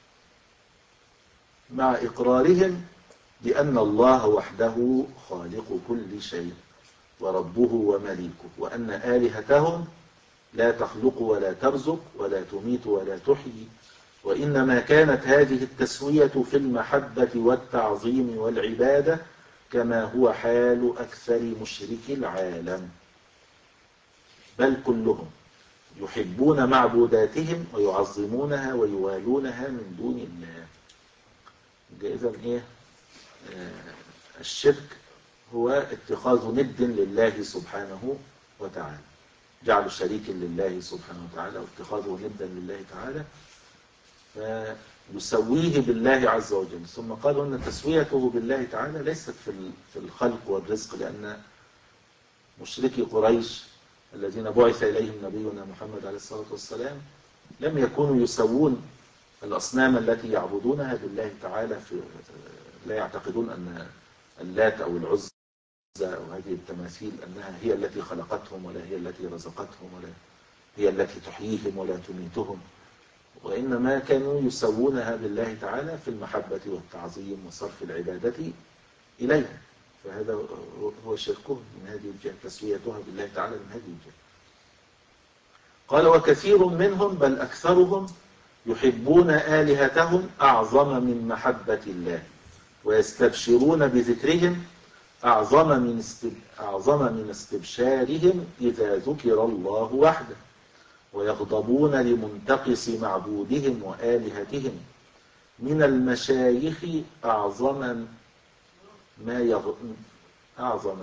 مع إقرارهم بأن الله وحده خالق كل شيء وربه ومليكه، وأن آلهتهم لا تخلق ولا ترزق ولا تميت ولا تحيي، وإنما كانت هذه التسوية في المحبة والتعظيم والعبادة كما هو حال أكثر مشركي العالم، بل كلهم يحبون معبوداتهم ويعظمونها ويوالونها من دون الله. إذن إيه؟ آه الشرك هو اتخاذ ند لله سبحانه وتعالى، جعل شريك لله سبحانه وتعالى واتخاذه ندا لله تعالى، فيسويه بالله عز وجل. ثم قالوا أن تسويته بالله تعالى ليست في الخلق والرزق، لأن مشركي قريش الذين بعث إليهم نبينا محمد عليه الصلاة والسلام لم يكونوا يسوون الأصنام التي يعبدونها بالله تعالى، في لا يعتقدون أن اللات أو العزى أو هذه التماثيل أنها هي التي خلقتهم ولا هي التي رزقتهم ولا هي التي تحييهم ولا تميتهم، وإنما كانوا يسوونها بالله تعالى في المحبة والتعظيم وصرف العبادة إليها. فهذا هو شركه من هذه الجهة، تسويتها بالله تعالى من هذه الجهة. قال: وكثير منهم بل أكثرهم يحبون آلهتهم أعظم من محبة الله، ويستبشرون بذكرهم أعظم من أعظم من استبشارهم إذا ذكر الله وحده، ويغضبون لمنتقص معبودهم وآلهتهم من المشايخ أعظم ما يغ... أعظم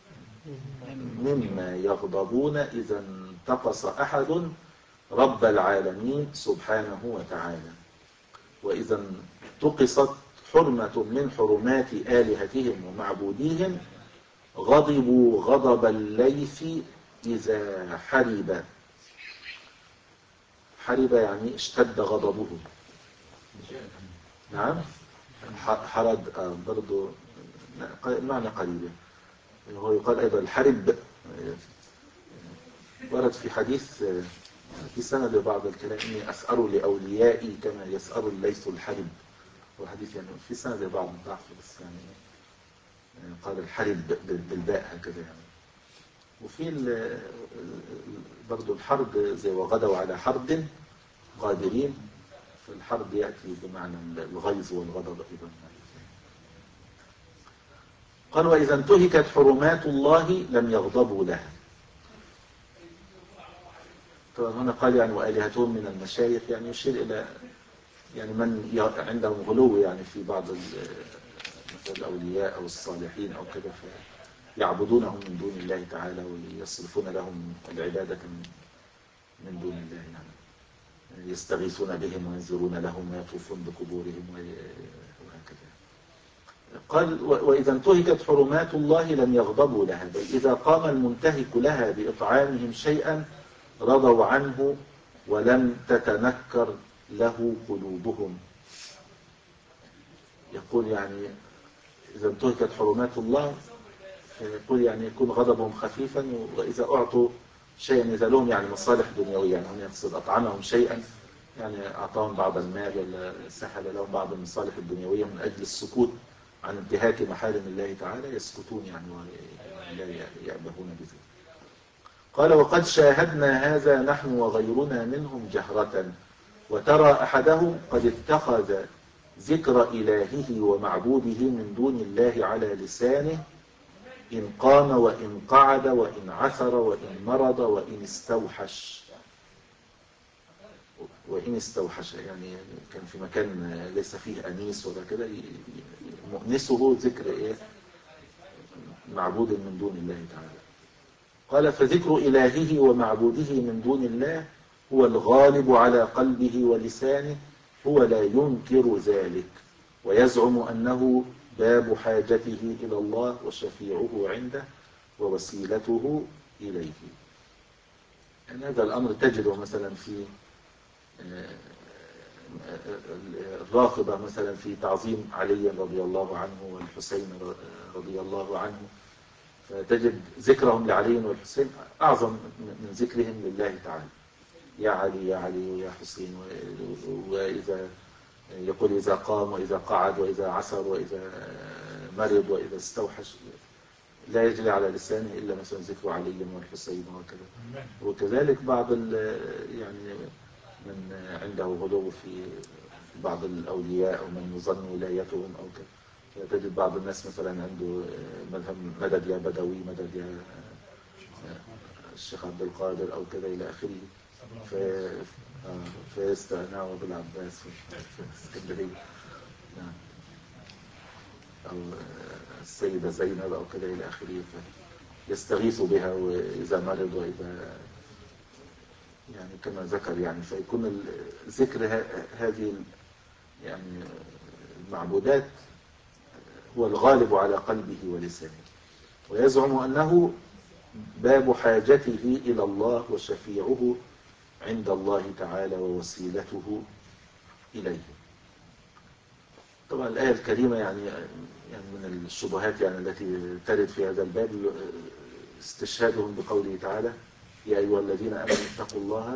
مما يغضبون إذا انتقص أحد رب العالمين سبحانه وتعالى، وإذا انتقصت حرمة من حرمات آلهتهم ومعبوديهم غضبوا غضب الليث إذا حرب. حرب يعني اشتد غضبه. نعم، حرد آه برضو معنى قريبة. هو يقال أيضا الحرب، ورد في حديث في سند بعض الكلام: إني أسأر لأوليائي كما يسأر الليث الحرب. وحديث يعني في سند بعض الضعف، بس يعني قال الحرب بالباء هكذا يعني. وفي برضو الحرب زي وغدوا على حرب قادرين، فالحرب يأتي بمعنى الغيظ والغضب أيضا. قال: وإذا انتهكت حرمات الله لم يغضبوا لها. طبعا هنا قال يعني وآلهتهم من المشايخ، يعني يشير إلى يعني من عندهم غلو يعني في بعض مثل الأولياء أو الصالحين أو كذا، فيعبدونهم من دون الله تعالى ويصرفون لهم العبادة من دون الله، يعني يستغيثون بهم وينذرون لهم ويطوفون بقبورهم وهكذا. قال: وإذا انتهكت حرمات الله لم يغضبوا لها، بل إذا قام المنتهك لها بإطعامهم شيئا رضوا عنه ولم تتنكر له قلوبهم. يقول يعني إذا انتهكت حرمات الله فيقول يعني يكون غضبهم خفيفا، وإذا أعطوا شيئا إذا لهم يعني مصالح دنيوية، يعني يقصد أطعمهم شيئا يعني أعطاهم بعض المال ولا سهل لهم بعض المصالح الدنيوية من أجل السكوت عن انتهاك محارم الله تعالى يسكتون يعني ولا يأبهون بذلك. قال وقد شاهدنا هذا نحن وغيرنا منهم جهرة، وترى أحدهم قد اتخذ ذكر إلهه ومعبوده من دون الله على لسانه إن قام وإن قعد وإن عثر وإن مرض وإن استوحش. وإن استوحش يعني كان في مكان ليس فيه أنيس ولا كده مؤنسه ذكر إيه معبود من دون الله تعالى. قال فذكر إلهه ومعبوده من دون الله هو الغالب على قلبه ولسانه، هو لا ينكر ذلك ويزعم أنه باب حاجته إلى الله وشفيعه عنده ووسيلته إليه. يعني هذا الأمر تجده مثلا في الرافضة مثلا في تعظيم علي رضي الله عنه والحسين رضي الله عنه، فتجد ذكرهم لعلي والحسين أعظم من ذكرهم لله تعالى. يا علي يا علي ويا حسين، وإذا يقول إذا قام وإذا قعد وإذا عثر وإذا مرض وإذا استوحش لا يجري على لسانه إلا مثلا ذكر علي والحسين وكذا. وكذلك بعض يعني من عنده غلو في بعض الأولياء أو من يظن ولايتهم أو كذا، تجد بعض الناس مثلا عنده مذهب مدد يا بدوي، مدد يا الشيخ عبد القادر أو كذا إلى آخره، فيستعناه بالعباس في اسكندرية أو السيدة زينب أو كذا إلى آخره، فيستغيث بها وإذا مرض وإذا يعني كما ذكر يعني. فيكون ذكر هذه يعني المعبودات هو الغالب على قلبه ولسانه، ويزعم أنه باب حاجته إلى الله وشفيعه عند الله تعالى ووسيلته إليه. طبعا الآية الكريمة يعني يعني من الشبهات يعني التي ترد في هذا الباب استشهادهم بقوله تعالى يا أيها الذين آمنوا اتقوا الله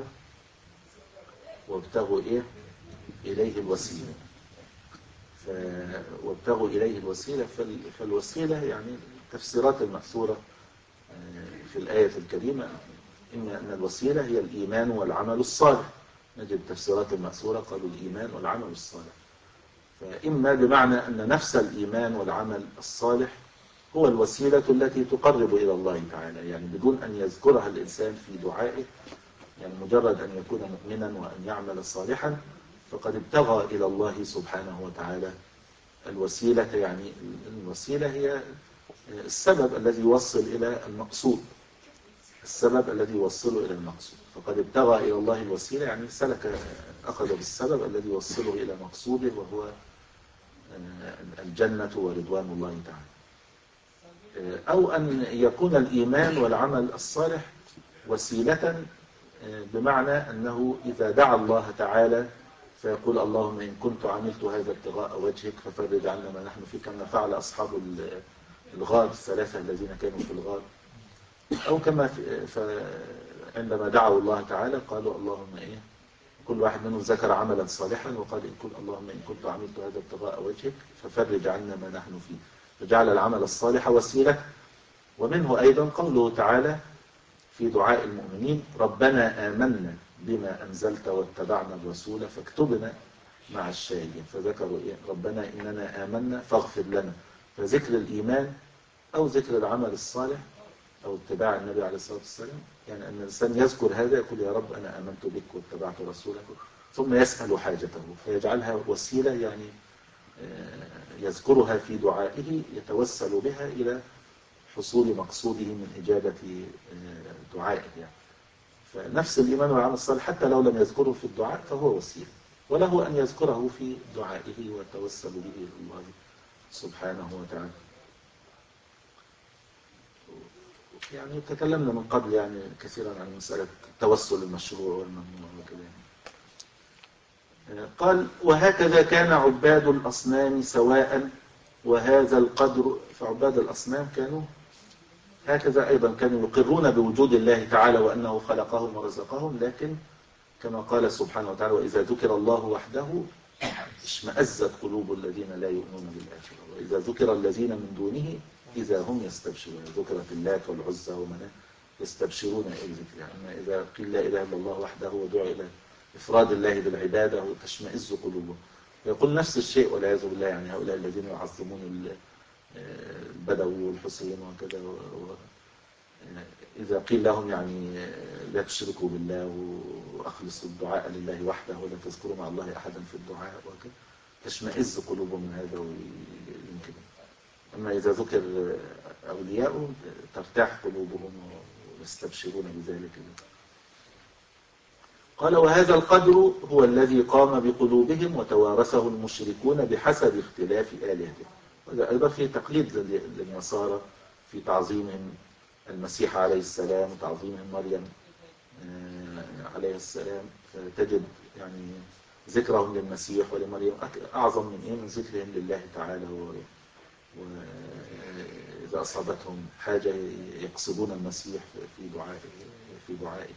وابتغوا إيه إليه الوسيلة. ف... وابتغوا إليه الوسيلة، فال... فالوسيلة يعني التفسيرات المأثورة في الآية الكريمة إما أن الوسيلة هي الإيمان والعمل الصالح. نجد تفسيرات المأثورة قالوا الإيمان والعمل الصالح، فإما بمعنى أن نفس الإيمان والعمل الصالح هو الوسيلة التي تقرب إلى الله تعالى، يعني بدون أن يذكرها الإنسان في دعائه، يعني مجرد أن يكون مؤمنا وأن يعمل صالحا فقد ابتغى إلى الله سبحانه وتعالى الوسيلة. يعني الوسيلة هي السبب الذي يوصل إلى المقصود، السبب الذي يوصله إلى المقصود، فقد ابتغى إلى الله الوسيلة يعني سلك أخذ بالسبب الذي يوصله إلى مقصوده وهو الجنة ورضوان الله تعالى. أو أن يكون الإيمان والعمل الصالح وسيلة بمعنى أنه إذا دعا الله تعالى فيقول اللهم إن كنت عملت هذا ابتغاء وجهك ففرج عنا ما نحن فيه، كما فعل أصحاب الغار الثلاثة الذين كانوا في الغار. أو كما عندما دعوا الله تعالى قالوا اللهم إيه، كل واحد منهم ذكر عملا صالحا وقال إن كنت اللهم إن كنت عملت هذا ابتغاء وجهك ففرج عنا ما نحن فيه، فجعل العمل الصالح وسيلة. ومنه أيضا قوله تعالى في دعاء المؤمنين ربنا آمنا بما أنزلت واتبعنا الرسول فاكتبنا مع الشاهدين، فذكروا إيه ربنا إننا آمنا فاغفر لنا. فذكر الإيمان أو ذكر العمل الصالح أو اتباع النبي عليه الصلاة والسلام، يعني أن الإنسان يذكر هذا يقول يا رب أنا آمنت بك واتبعت رسولك، ثم يسأل حاجته فيجعلها وسيلة، يعني يذكرها في دعائه يتوسل بها إلى حصول مقصوده من إجابة دعائه يعني. فنفس الإيمان والعمل الصالح حتى لو لم يذكره في الدعاء فهو وسيلة، وله أن يذكره في دعائه ويتوسل به إلى الله سبحانه وتعالى. يعني تكلمنا من قبل يعني كثيرا عن مسألة التوسل المشروع والممنوع وكذا. قال وهكذا كان عباد الأصنام سواء وهذا القدر. فعباد الأصنام كانوا هكذا أيضا، كانوا يقرون بوجود الله تعالى وأنه خلقهم ورزقهم، لكن كما قال سبحانه وتعالى وإذا ذكر الله وحده اشمأزت قلوب الذين لا يؤمنون بالآخرة وإذا ذكر الذين من دونه إذا هم يستبشرون. ذكرت اللات والعزى ومناه يستبشرون إلى ذكرها. أما إذا قيل لا إله إلا الله وحده ودعا إلى إفراد الله بالعبادة تشمئز قلوبهم. يقول نفس الشيء والعياذ بالله. يعني هؤلاء الذين يعظمون البدوي والحسين وكذا إذا قيل لهم يعني لا تشركوا بالله وأخلصوا الدعاء لله وحده ولا تذكروا مع الله أحدا في الدعاء وكذا تشمئز قلوبهم من هذا ويمكن. أما إذا ذكر أولياء ترتاح قلوبهم ويستبشرون بذلك. قال وهذا القدر هو الذي قام بقلوبهم وتوارثه المشركون بحسب اختلاف آلهتهم. وهذا أيضا في تقليد للنصارى في تعظيمهم المسيح عليه السلام وتعظيمهم مريم عليه السلام. فتجد يعني ذكرهم للمسيح ولمريم أعظم من إيه من ذكرهم لله تعالى. وإذا أصابتهم حاجة يقصدون المسيح في دعائه في دعائهم.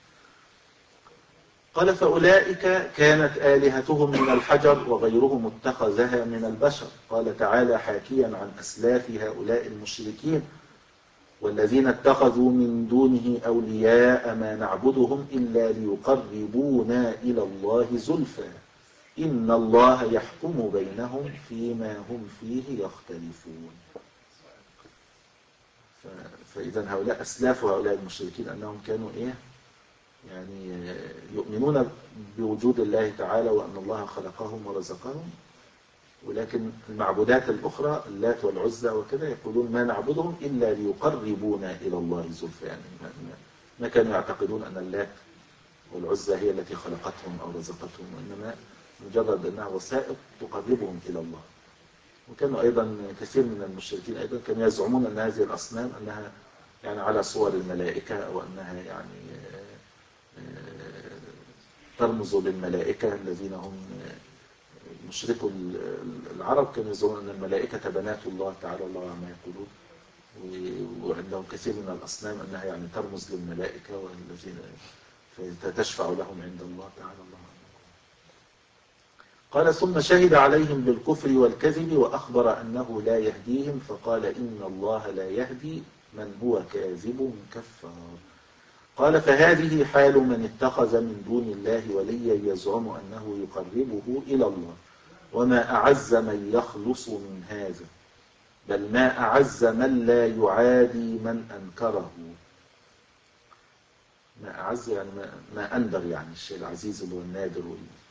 قال فأولئك كانت آلهتهم من الحجر وغيرهم اتخذها من البشر. قال تعالى حاكيا عن أسلاف هؤلاء المشركين والذين اتخذوا من دونه أولياء ما نعبدهم إلا ليقربونا إلى الله زلفى إن الله يحكم بينهم فيما هم فيه يختلفون. فإذا هؤلاء أسلاف هؤلاء المشركين أنهم كانوا إيه يعني يؤمنون بوجود الله تعالى وأن الله خلقهم ورزقهم، ولكن المعبودات الأخرى اللات والعزى وكذا يقولون ما نعبدهم إلا ليقربونا إلى الله زلفى. يعني ما كانوا يعتقدون أن اللات والعزى هي التي خلقتهم أو رزقتهم، وإنما مجرد أنها وسائل تقربهم إلى الله. وكانوا أيضا كثير من المشركين أيضا كانوا يزعمون أن هذه الأصنام أنها يعني على صور الملائكة أو أنها يعني ترمز للملائكة الذين هم مشركوا العرب. كانوا يزعمون أن الملائكة بنات الله تعالى الله عما يقولون، وعندهم كثير من الأصنام أنها يعني ترمز للملائكة والذين فتشفع لهم عند الله تعالى الله. قال ثم شهد عليهم بالكفر والكذب وأخبر أنه لا يهديهم فقال إن الله لا يهدي من هو كاذب كفار. قال فهذه حال من اتخذ من دون الله وليا يزعم أنه يقربه إلى الله وما أعز من يخلص من هذا بل ما أعز من لا يعادي من أنكره. ما أعز يعني ما, ما أندر يعني الشيء العزيز اللي هو النادر.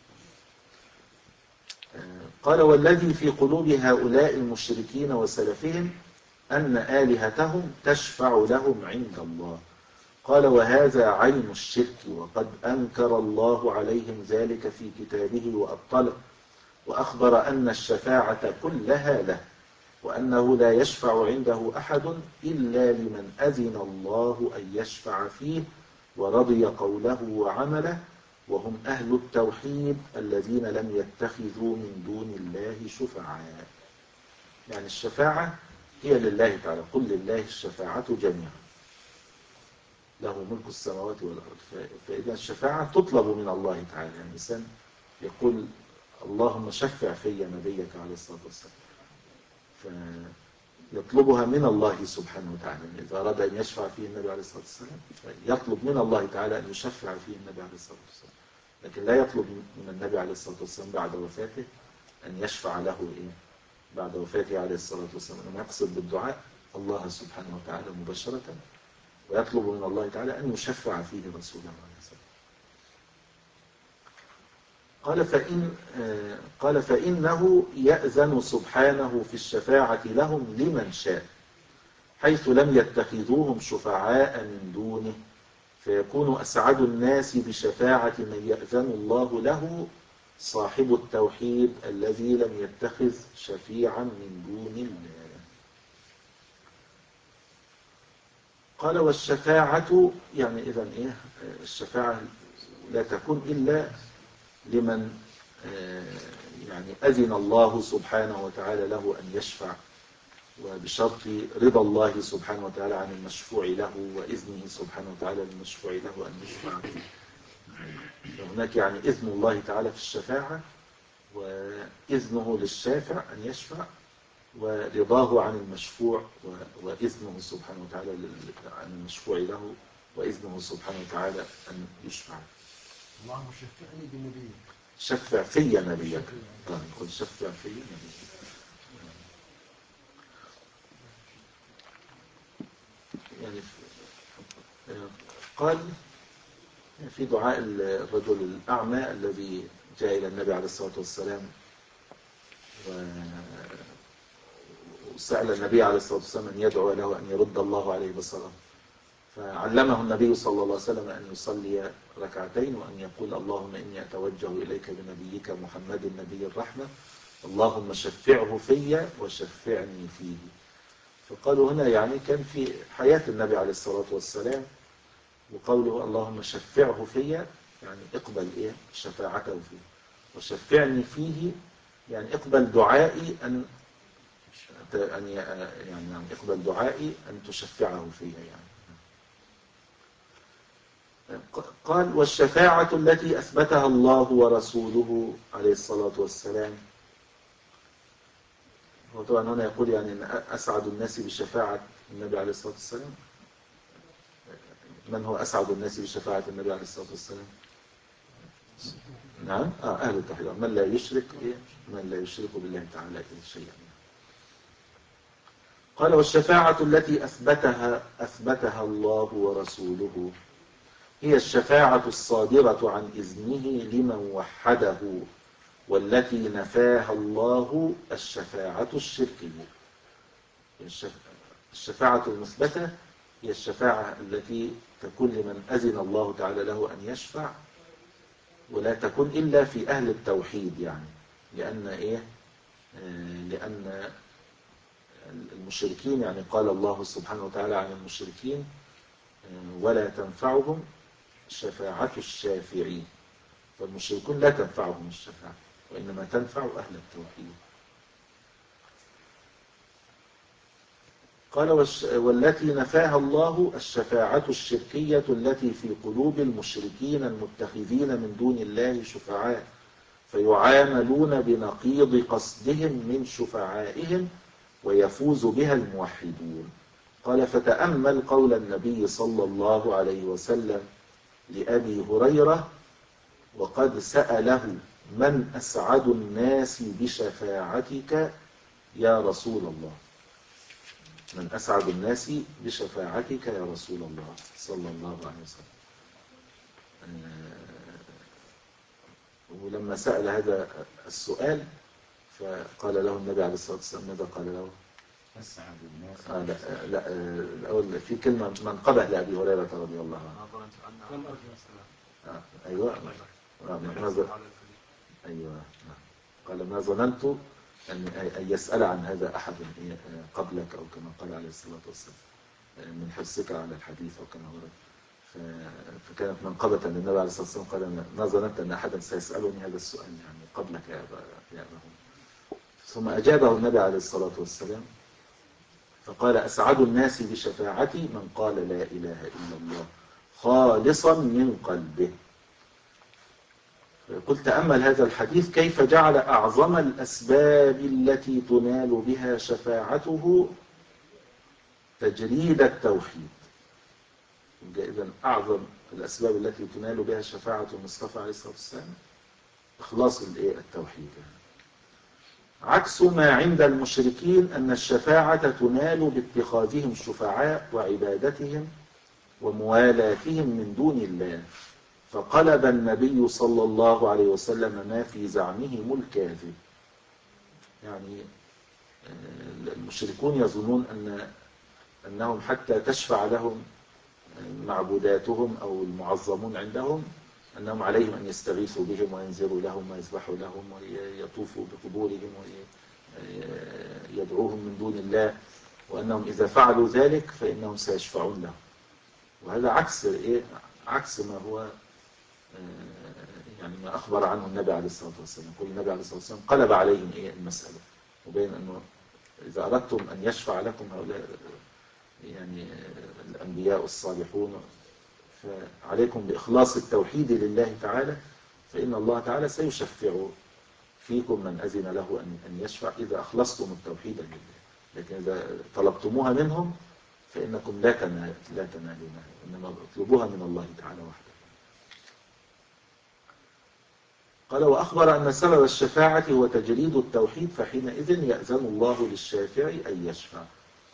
قال والذي في قلوب هؤلاء المشركين وسلفهم أن آلهتهم تشفع لهم عند الله. قال وهذا عين الشرك وقد أنكر الله عليهم ذلك في كتابه وأبطله وأخبر أن الشفاعة كلها له وأنه لا يشفع عنده أحد إلا لمن أذن الله أن يشفع فيه ورضي قوله وعمله وهم أهل التوحيد الذين لم يتخذوا من دون الله شفعاء. يعني الشفاعة هي لله تعالى قل لله الشفاعة جميعا له ملك السماوات والأرض. فإذا الشفاعة تطلب من الله تعالى. يعني الإنسان يقول اللهم شفع في نبيك عليه الصلاة والسلام فيطلبها من الله سبحانه وتعالى. إذا أراد أن يشفع فيه النبي عليه الصلاة والسلام يطلب من الله تعالى أن يشفع فيه النبي عليه الصلاة والسلام، لكن لا يطلب من النبي عليه الصلاة والسلام بعد وفاته أن يشفع له إيه بعد وفاته عليه الصلاة والسلام. أنه يقصد بالدعاء الله سبحانه وتعالى مباشرة ويطلب من الله تعالى أن يشفع فيه رسوله عليه الصلاة. قال فإن قال فإنه يأذن سبحانه في الشفاعة لهم لمن شاء حيث لم يتخذوهم شفعاء من دونه فيكون أسعد الناس بشفاعة من يأذن الله له صاحب التوحيد الذي لم يتخذ شفيعا من دون الله. قال والشفاعة يعني إذن إيه الشفاعة لا تكون إلا لمن يعني أذن الله سبحانه وتعالى له أن يشفع، وبشرط رضا الله سبحانه وتعالى عن المشفوع له وإذنه سبحانه وتعالى للمشفوع له أن يشفع فيه. فهناك يعني إذن الله تعالى في الشفاعة، وإذنه للشافع أن يشفع، ورضاه عن المشفوع وإذنه سبحانه وتعالى عن المشفوع له وإذنه سبحانه وتعالى أن يشفع. اللهم شفعني بنبيك. شفع في نبيك. قل شفع في نبيك. يعني قال في دعاء الرجل الأعمى الذي جاء إلى النبي عليه الصلاة والسلام وسأل النبي عليه الصلاة والسلام أن يدعو له أن يرد الله عليه بصره، فعلمه النبي صلى الله عليه وسلم أن يصلي ركعتين وأن يقول اللهم إني أتوجه إليك بنبيك محمد النبي الرحمة اللهم شفعه في وشفعني فيه. فقالوا هنا يعني كان في حياة النبي عليه الصلاة والسلام، وقوله اللهم شفعه في يعني اقبل إيه شفاعته فيه، وشفعني فيه يعني اقبل دعائي أن أن يعني اقبل دعائي أن تشفعه فيه يعني. قال والشفاعة التي أثبتها الله ورسوله عليه الصلاة والسلام. وطبعا هنا يقول يعني أن أسعد الناس بشفاعة النبي عليه الصلاة والسلام. من هو أسعد الناس بشفاعة النبي عليه الصلاة والسلام؟ نعم آه أهل التوحيد، من لا يشرك إيه؟ من لا يشرك بالله تعالى شيئا. قال والشفاعة التي أثبتها أثبتها الله ورسوله هي الشفاعة الصادرة عن إذنه لمن وحده، والتي نفاها الله الشفاعة الشركية. الشفاعة المثبتة هي الشفاعة التي تكون لمن أذن الله تعالى له أن يشفع، ولا تكون إلا في أهل التوحيد يعني، لأن إيه لأن المشركين يعني قال الله سبحانه وتعالى عن المشركين ولا تنفعهم شفاعة الشافعين، فالمشركون لا تنفعهم الشفاعة وإنما تنفع أهل التوحيد. قال والتي نفاها الله الشفاعة الشركية التي في قلوب المشركين المتخذين من دون الله شفعاء فيعاملون بنقيض قصدهم من شفعائهم ويفوز بها الموحدون. قال فتأمل قول النبي صلى الله عليه وسلم لأبي هريرة وقد سأله من أسعد الناس بشفاعتك يا رسول الله، من أسعد الناس بشفاعتك يا رسول الله صلى الله عليه وسلم. ولما سأل هذا السؤال فقال له النبي عليه الصلاة والسلام ماذا قال له؟ أسعد الناس. آه لا لا الأول في كلمة منقبة لأبي هريرة رضي الله عنه. آه أيوة آه ما أيوة قال ما ظننت أن أن يسأل عن هذا أحد قبلك أو كما قال عليه الصلاة والسلام من حرصك على الحديث أو كما ورد. فكانت منقبة للنبي عليه الصلاة والسلام قال ما ظننت أن أحدا سيسألني هذا السؤال يعني قبلك يا أبا يا أبا. ثم أجابه النبي عليه الصلاة والسلام فقال أسعد الناس بشفاعتي من قال لا إله إلا الله خالصا من قلبه. قلت تأمل هذا الحديث كيف جعل أعظم الأسباب التي تنال بها شفاعته تجريد التوحيد. إذن أعظم الأسباب التي تنال بها شفاعة المصطفى عليه الصلاة والسلام إخلاص التوحيد. عكس ما عند المشركين أن الشفاعة تنال باتخاذهم شفعاء وعبادتهم وموالاتهم من دون الله، فقلب النبي صلى الله عليه وسلم ما في زعمهم الكاذب. يعني المشركون يظنون أن أنهم حتى تشفع لهم معبوداتهم أو المعظمون عندهم أنهم عليهم أن يستغيثوا بهم وينذروا لهم ويذبحوا لهم ويطوفوا بقبورهم ويدعوهم من دون الله، وأنهم إذا فعلوا ذلك فإنهم سيشفعون لهم. وهذا عكس إيه؟ عكس ما هو يعني ما أخبر عنه النبي عليه الصلاة والسلام. يقول النبي عليه الصلاة والسلام قلب عليهم إيه المسألة، وبين أنه إذا أردتم أن يشفع لكم هؤلاء يعني الأنبياء الصالحون فعليكم بإخلاص التوحيد لله تعالى، فإن الله تعالى سيشفع فيكم من أذن له أن يشفع إذا أخلصتم التوحيد لله. لكن إذا طلبتموها منهم فإنكم لا لا تنالونها، إنما اطلبوها من الله تعالى وحده. قال وأخبر أن سبب الشفاعة هو تجريد التوحيد، فحينئذ يأذن الله للشافع أن يشفع.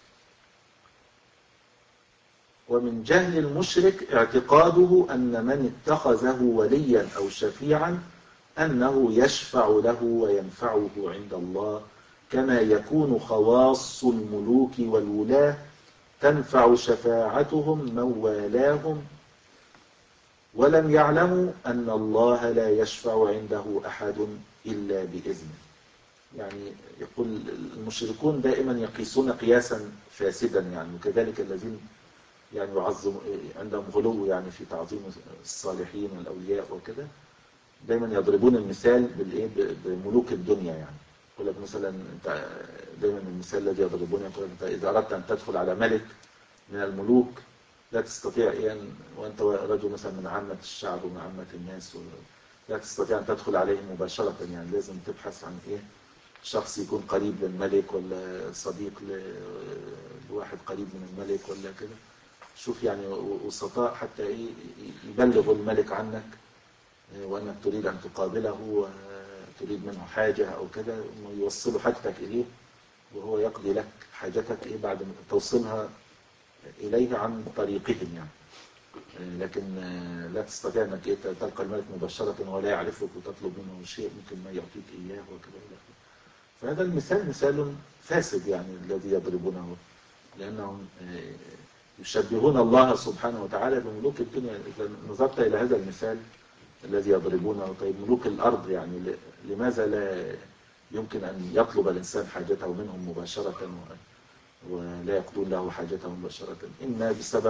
ومن جهل المشرك اعتقاده أن من اتخذه وليا أو شفيعا أنه يشفع له وينفعه عند الله، كما يكون خواص الملوك والولاة تنفع شفاعتهم من والاهم، ولم يعلموا أن الله لا يشفع عنده أحد إلا بإذنه. يعني يقول المشركون دائما يقيسون قياسا فاسدا يعني، وكذلك الذين يعني يعظم عندهم غلو يعني في تعظيم الصالحين والأولياء وكذا، دايما يضربون المثال بالايه بملوك الدنيا. يعني يقول لك مثلا انت دايما المثال الذي يضربونه يقول انت اذا اردت ان تدخل على ملك من الملوك لا تستطيع ايه وانت رجل مثلا من عامه الشعب ومن عامه الناس، لا تستطيع ان تدخل عليه مباشره. يعني لازم تبحث عن ايه شخص يكون قريب للملك ولا صديق لواحد قريب من الملك ولا كده. شوف يعني وسطاء حتى ايه يبلغ الملك عنك وأنك تريد أن تقابله وتريد منه حاجة أو كذا، يوصل حاجتك إليه وهو يقضي لك حاجتك إيه بعد ما توصلها إليه عن طريقهم يعني. لكن لا تستطيع أنك إيه تلقى الملك مباشرة ولا يعرفك وتطلب منه شيء ممكن ما يعطيك إياه وكذا. فهذا المثال مثال فاسد يعني الذي يضربونه، لأنهم يشبهون الله سبحانه وتعالى بملوك الدنيا. إذا نظرت إلى هذا المثال الذي يضربونه، طيب ملوك الأرض يعني لماذا لا يمكن أن يطلب الإنسان حاجته منهم مباشرة ولا يقضون له حاجته مباشرة؟ إما بسبب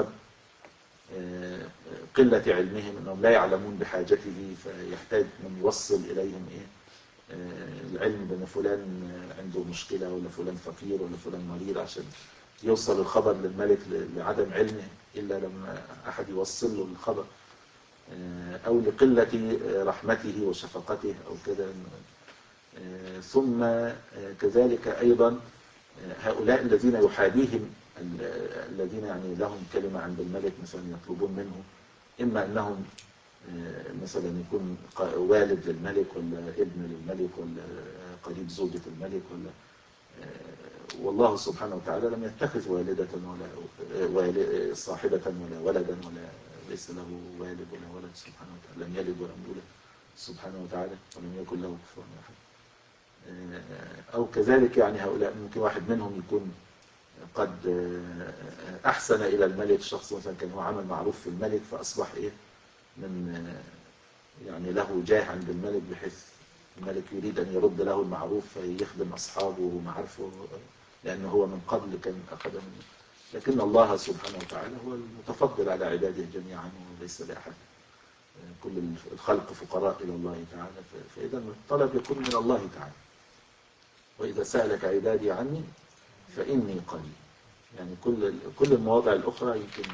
قلة علمهم أنهم لا يعلمون بحاجته فيحتاج من يوصل إليهم إيه العلم بأن فلان عنده مشكلة ولا فلان فقير ولا فلان مريض عشان يوصل الخبر للملك لعدم علمه إلا لما أحد يوصل له الخبر، أو لقلة رحمته وشفقته أو كذا. ثم كذلك أيضا هؤلاء الذين يحابيهم الذين يعني لهم كلمة عند الملك مثلا يطلبون منه إما أنهم مثلا يكون والد للملك ولا ابن للملك ولا قريب زوجة الملك ولا والله سبحانه وتعالى لم يتخذ والدة ولا صاحبة ولا ولدا ولا ليس له والد ولا ولد سبحانه وتعالى، لم يلد ولم يولد سبحانه وتعالى ولم يكن له كفوا أحد. أو كذلك يعني هؤلاء ممكن واحد منهم يكون قد أحسن إلى الملك، شخص مثلا كان هو عمل معروف في الملك فأصبح إيه من يعني له جاه عند الملك بحيث الملك يريد أن يرد له المعروف فيخدم أصحابه ومعارفه لأنه هو من قبل كان أخذ منه. لكن الله سبحانه وتعالى هو المتفضل على عباده جميعا وليس لأحد، كل الخلق فقراء إلى الله تعالى. فإذا الطلب يكون من الله تعالى. وإذا سألك عبادي عني فإني قريب. يعني كل كل المواضع الأخرى يمكن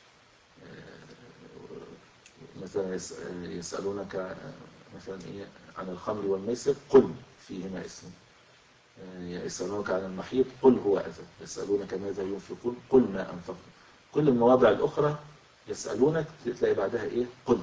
مثلا يسألونك مثلا إيه عن الخمر والميسر قل فيهما اسم، يسألونك عن المحيط قل هو أذى، يسألونك ماذا ينفقون قل ما أنفقتم. كل المواضع الأخرى يسألونك تلاقي بعدها إيه قل.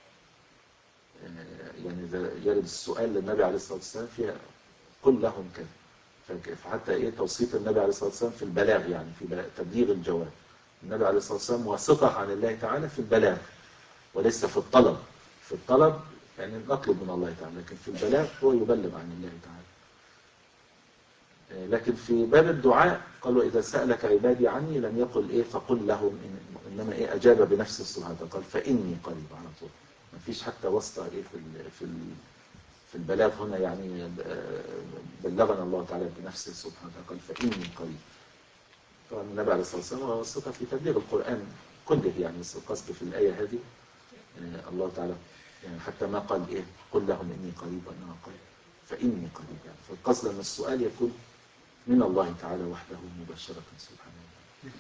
يعني إذا يرد السؤال للنبي عليه الصلاة والسلام فيها قل لهم كذا. فحتى إيه توصيف النبي عليه الصلاة والسلام في البلاغ يعني في تبليغ الجواب. النبي عليه الصلاة والسلام واسطة عن الله تعالى في البلاغ وليس في الطلب. في الطلب يعني نطلب من الله تعالى، لكن في البلاغ هو يبلغ عن الله تعالى. لكن في باب الدعاء قالوا إذا سألك عبادي عني لم يقل إيه فقل لهم، إنما إيه أجاب بنفسه سبحانه وتعالى قال فإني قريب على طول. ما فيش حتى واسطة إيه في في في البلاغ هنا، يعني بلغنا الله تعالى بنفسه سبحانه وتعالى قال فإني قريب. طبعا النبي عليه الصلاة والسلام واسطة في تبليغ القرآن كله يعني، بس القصد في الآية هذه الله تعالى يعني حتى ما قال إيه قل لهم إني قريب وإنما قال فإني قريب يعني. فالقصد أن السؤال يكون من الله تعالى وحده مباشرة سبحانه وتعالى.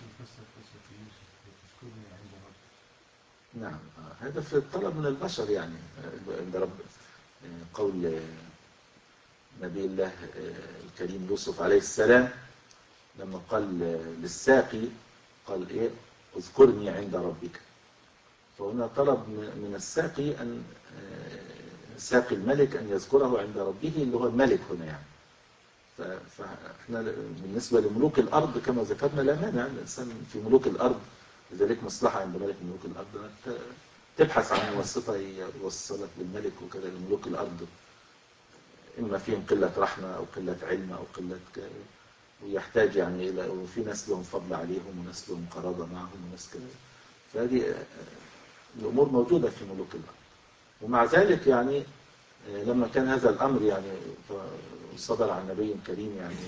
نعم هذا في الطلب من البشر يعني عند رب قول نبي الله الكريم يوسف عليه السلام لما قال للساقي قال إيه اذكرني عند ربك. فهنا طلب من الساقي أن ساقي الملك أن يذكره عند ربه اللي هو الملك هنا يعني. فاحنا بالنسبة لملوك الأرض كما ذكرنا لا مانع الإنسان في ملوك الأرض لذلك مصلحة عند ملك ملوك الأرض تبحث عن واسطة يوصلك للملك وكذا. لملوك الأرض إما فيهم قلة رحمة أو قلة علم أو قلة ويحتاج يعني إلى وفي ناس لهم فضل عليهم وناس لهم قرابة معهم وناس كذا. فهذه الأمور موجودة في ملوك الأرض. ومع ذلك يعني لما كان هذا الأمر يعني صدر عن نبي كريم يعني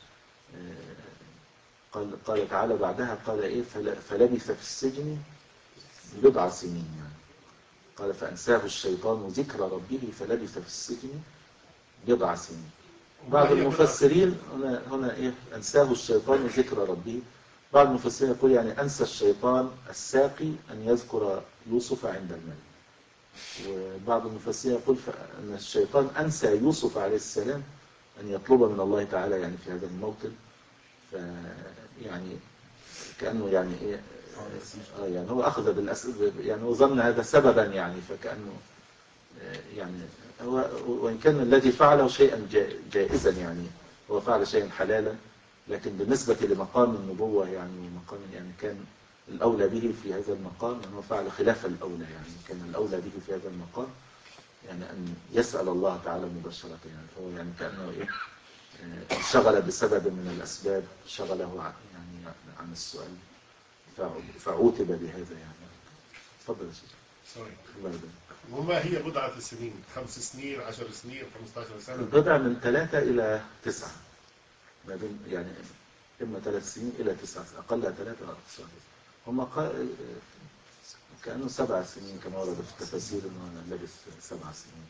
قال قال تعالى بعدها قال إيه فلبث في السجن بضع سنين يعني. قال فأنساه الشيطان ذكر ربه فلبث في السجن بضع سنين. بعض المفسرين هنا هنا إيه أنساه الشيطان ذكر ربه. بعض المفسرين يقول يعني أنسى الشيطان الساقي أن يذكر يوسف عند الملك. وبعض المفسرين يقول أن الشيطان أنسى يوسف عليه السلام أن يطلب من الله تعالى يعني في هذا الموطن. يعني كأنه يعني إيه آه يعني هو أخذ بالأسباب يعني وظن هذا سببا يعني فكأنه يعني هو وإن كان الذي فعله شيئا جائزا يعني هو فعل شيئا حلالا لكن بالنسبة لمقام النبوة يعني ومقام يعني كان الأولى به في هذا المقام أنه فعل خلاف الأولى يعني كان الأولى به في هذا المقام يعني أن يسأل الله تعالى مباشرة يعني فهو يعني كأنه إيه انشغل بسبب من الأسباب شغله عن يعني عن السؤال فعوتب بهذا يعني. تفضل يا شيخ. الله يبارك. وما هي بضعة السنين؟ خمس سنين، عشر سنين، خمسة عشر سنة؟ البضع من ثلاثة إلى تسعة ما بين يعني إما ثلاث سنين إلى تسعة أقلها ثلاثة أو تسعة. هم قال كأنه سبع سنين كما ورد في التفاسير أنه لبث سبع سنين.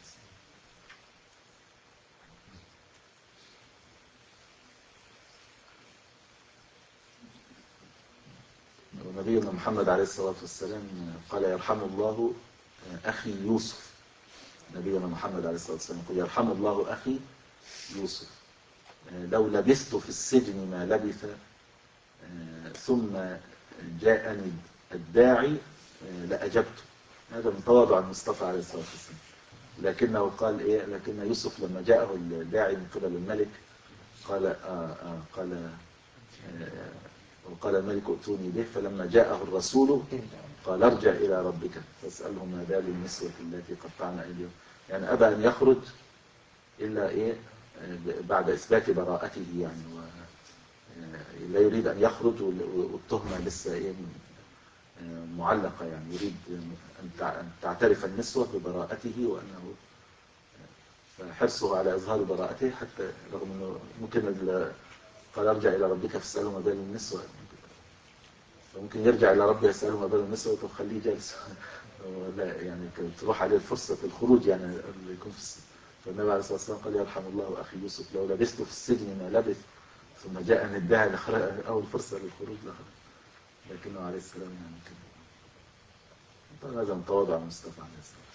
ونبينا محمد عليه الصلاة والسلام قال يرحم الله أخي يوسف. نبينا محمد عليه الصلاة والسلام يقول يرحم الله أخي يوسف لو لبثت في السجن ما لبث ثم جاءني الداعي لأجبته. هذا من تواضع المصطفى عليه الصلاة والسلام. لكنه قال إيه لكن يوسف لما جاءه الداعي من قبل الملك قال آه آه قال آه وقال الملك ائتوني به. فلما جاءه الرسول قال ارجع إلى ربك فاسأله ما بال النسوة التي قطعن أيديهم. يعني أبى أن يخرج إلا إيه بعد إثبات براءته يعني لا يريد أن يخرج والتهمة لسه إيه معلقة يعني يريد أن تعترف النسوة ببراءته وأنه فحرصه على إظهار براءته حتى رغم أنه ممكن قال ارجع إلى ربك فاسأله ما بال النسوة فممكن يرجع إلى ربه يسأله ما بال النسوة وتخليه جالس لا يعني تروح عليه فرصة الخروج يعني اللي يكون في السجن. فالنبي عليه الصلاة والسلام قال يرحم الله أخي يوسف لو لبثت في السجن ما لبث ثم جاءني الداعي أول فرصة للخروج لخرج. لكنه عليه السلام يعني كان طبعا هذا متواضع مصطفى عليه السلام.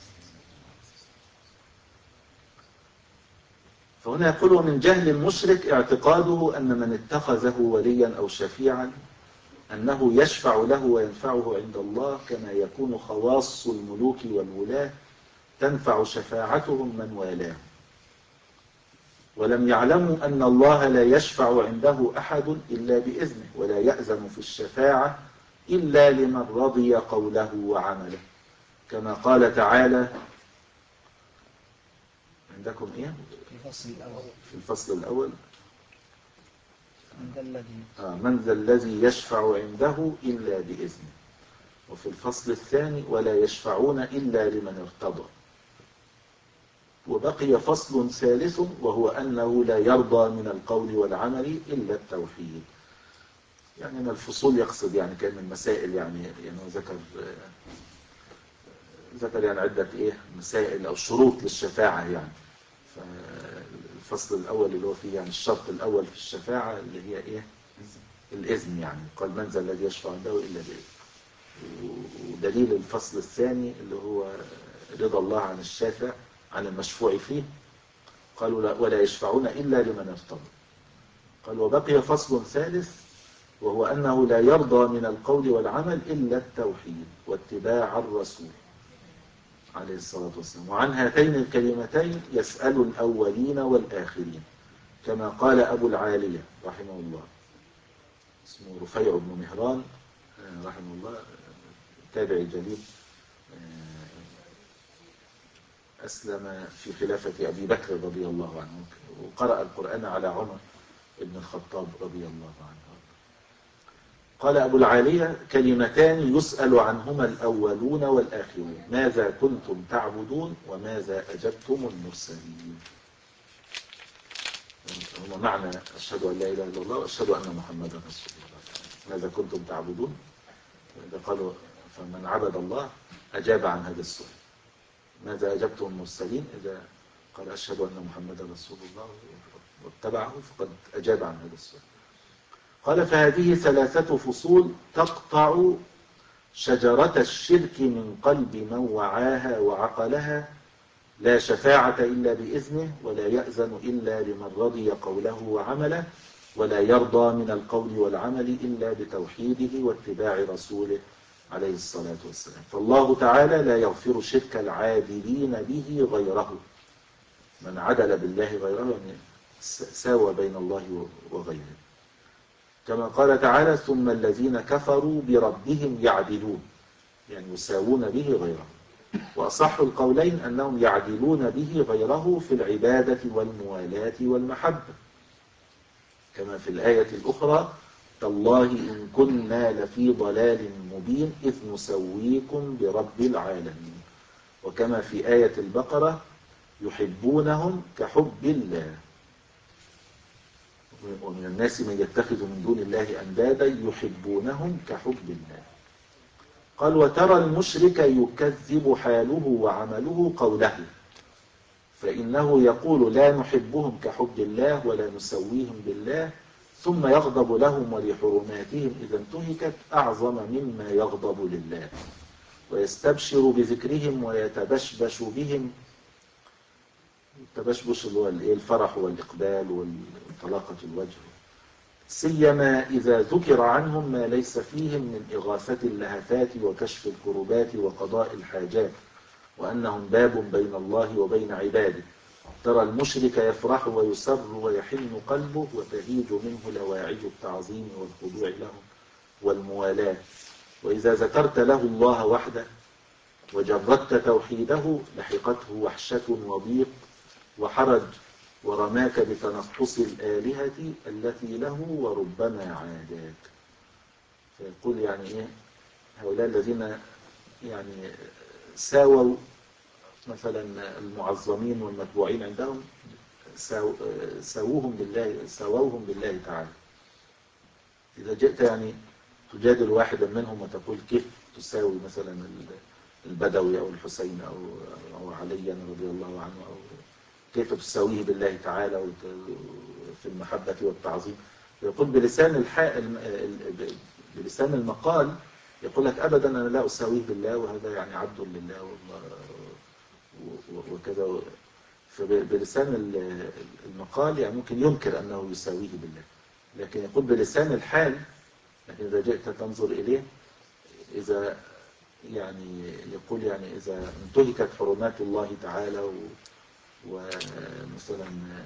فهنا يقول من جهل المشرك اعتقاده أن من اتخذه وليا أو شفيعا أنه يشفع له وينفعه عند الله كما يكون خواص الملوك والولاة تنفع شفاعتهم من والاه ولم يعلموا أن الله لا يشفع عنده أحد إلا بإذنه ولا يأذن في الشفاعة إلا لمن رضي قوله وعمله كما قال تعالى عندكم إيه؟ في الفصل الأول من ذا الذي آه من ذا الذي يشفع عنده إلا بإذنه. وفي الفصل الثاني ولا يشفعون إلا لمن ارتضى. وبقي فصل ثالث وهو أنه لا يرضى من القول والعمل إلا التوحيد. يعني من الفصول يقصد يعني كان من مسائل يعني يعني هو ذكر ذكر يعني عدة إيه مسائل أو شروط للشفاعة يعني. فالفصل الأول اللي هو فيه يعني الشرط الأول في الشفاعة اللي هي إيه الإذن، يعني قال من ذا الذي يشفع عنده إلا بإذن. ودليل الفصل الثاني اللي هو رضا الله عن الشافع عن المشفوع فيه، قالوا لا ولا يشفعون إلا لمن ارتضى. قال وبقي فصل ثالث وهو أنه لا يرضى من القول والعمل إلا التوحيد واتباع الرسول عليه الصلاة والسلام. وعن هاتين الكلمتين يسأل الأولين والآخرين، كما قال أبو العالية رحمه الله، اسمه رفيع بن مهران رحمه الله، تابعي جليل، أسلم في خلافة أبي بكر رضي الله عنه، وقرأ القرآن على عمر بن الخطاب رضي الله عنه. قال أبو العالية كلمتان يسأل عنهما الأولون والآخرون، ماذا كنتم تعبدون وماذا أجبتم المرسلين. هما معنى أشهد أن لا إله إلا الله وأشهد أن محمدا رسول الله. ماذا كنتم تعبدون، إذا قالوا فمن عبد الله أجاب عن هذا السؤال. ماذا أجبتم المرسلين، إذا قال أشهد أن محمدا رسول الله واتبعه فقد أجاب عن هذا السؤال. قال فهذه ثلاثة فصول تقطع شجرة الشرك من قلب من وعاها وعقلها، لا شفاعة إلا بإذنه ولا يأذن إلا لمن رضي قوله وعمله ولا يرضى من القول والعمل إلا بتوحيده واتباع رسوله عليه الصلاة والسلام. فالله تعالى لا يغفر شرك العادلين به غيره، من عدل بالله غيره يعني ساوى بين الله وغيره، كما قال تعالى ثم الذين كفروا بربهم يعدلون، يعني يساوون به غيره. وأصح القولين أنهم يعدلون به غيره في العبادة والموالاة والمحبة، كما في الآية الأخرى تالله إن كنا لفي ضلال مبين إذ نسويكم برب العالمين، وكما في آية البقرة يحبونهم كحب الله ومن الناس من يتخذ من دون الله أندادا يحبونهم كحب الله. قال وترى المشرك يكذب حاله وعمله قوله، فإنه يقول لا نحبهم كحب الله ولا نسويهم بالله، ثم يغضب لهم ولحرماتهم إذا انتهكت أعظم مما يغضب لله، ويستبشر بذكرهم ويتبشبش بهم. التبشبش اللي هو الفرح والإقبال وطلاقة الوجه، سيما إذا ذكر عنهم ما ليس فيهم من إغاثة اللهفات وكشف الكربات وقضاء الحاجات، وأنهم باب بين الله وبين عباده. ترى المشرك يفرح ويسر ويحن قلبه وتهيج منه لواعج التعظيم والخضوع له والموالاة. وإذا ذكرت له الله وحده وجردت توحيده لحقته وحشة وضيق وحرج ورماك بتنقص الآلهة التي له وربما عاداك. فيقول يعني إيه هؤلاء الذين يعني ساووا مثلا المعظمين والمتبوعين عندهم، ساو ساووهم بالله ساووهم بالله تعالى. إذا جئت يعني تجادل واحدا منهم وتقول كيف تساوي مثلا البدوي أو الحسين أو أو عليا رضي الله عنه، أو كيف تساويه بالله تعالى في المحبة والتعظيم، يقول بلسان الحال بلسان المقال يقول لك أبدا أنا لا أساويه بالله وهذا يعني عبد لله وكذا. فبلسان المقال يعني ممكن ينكر أنه يساويه بالله، لكن يقول بلسان الحال، لكن إذا جئت تنظر إليه إذا يعني يقول يعني إذا انتهكت حرمات الله تعالى ومثلا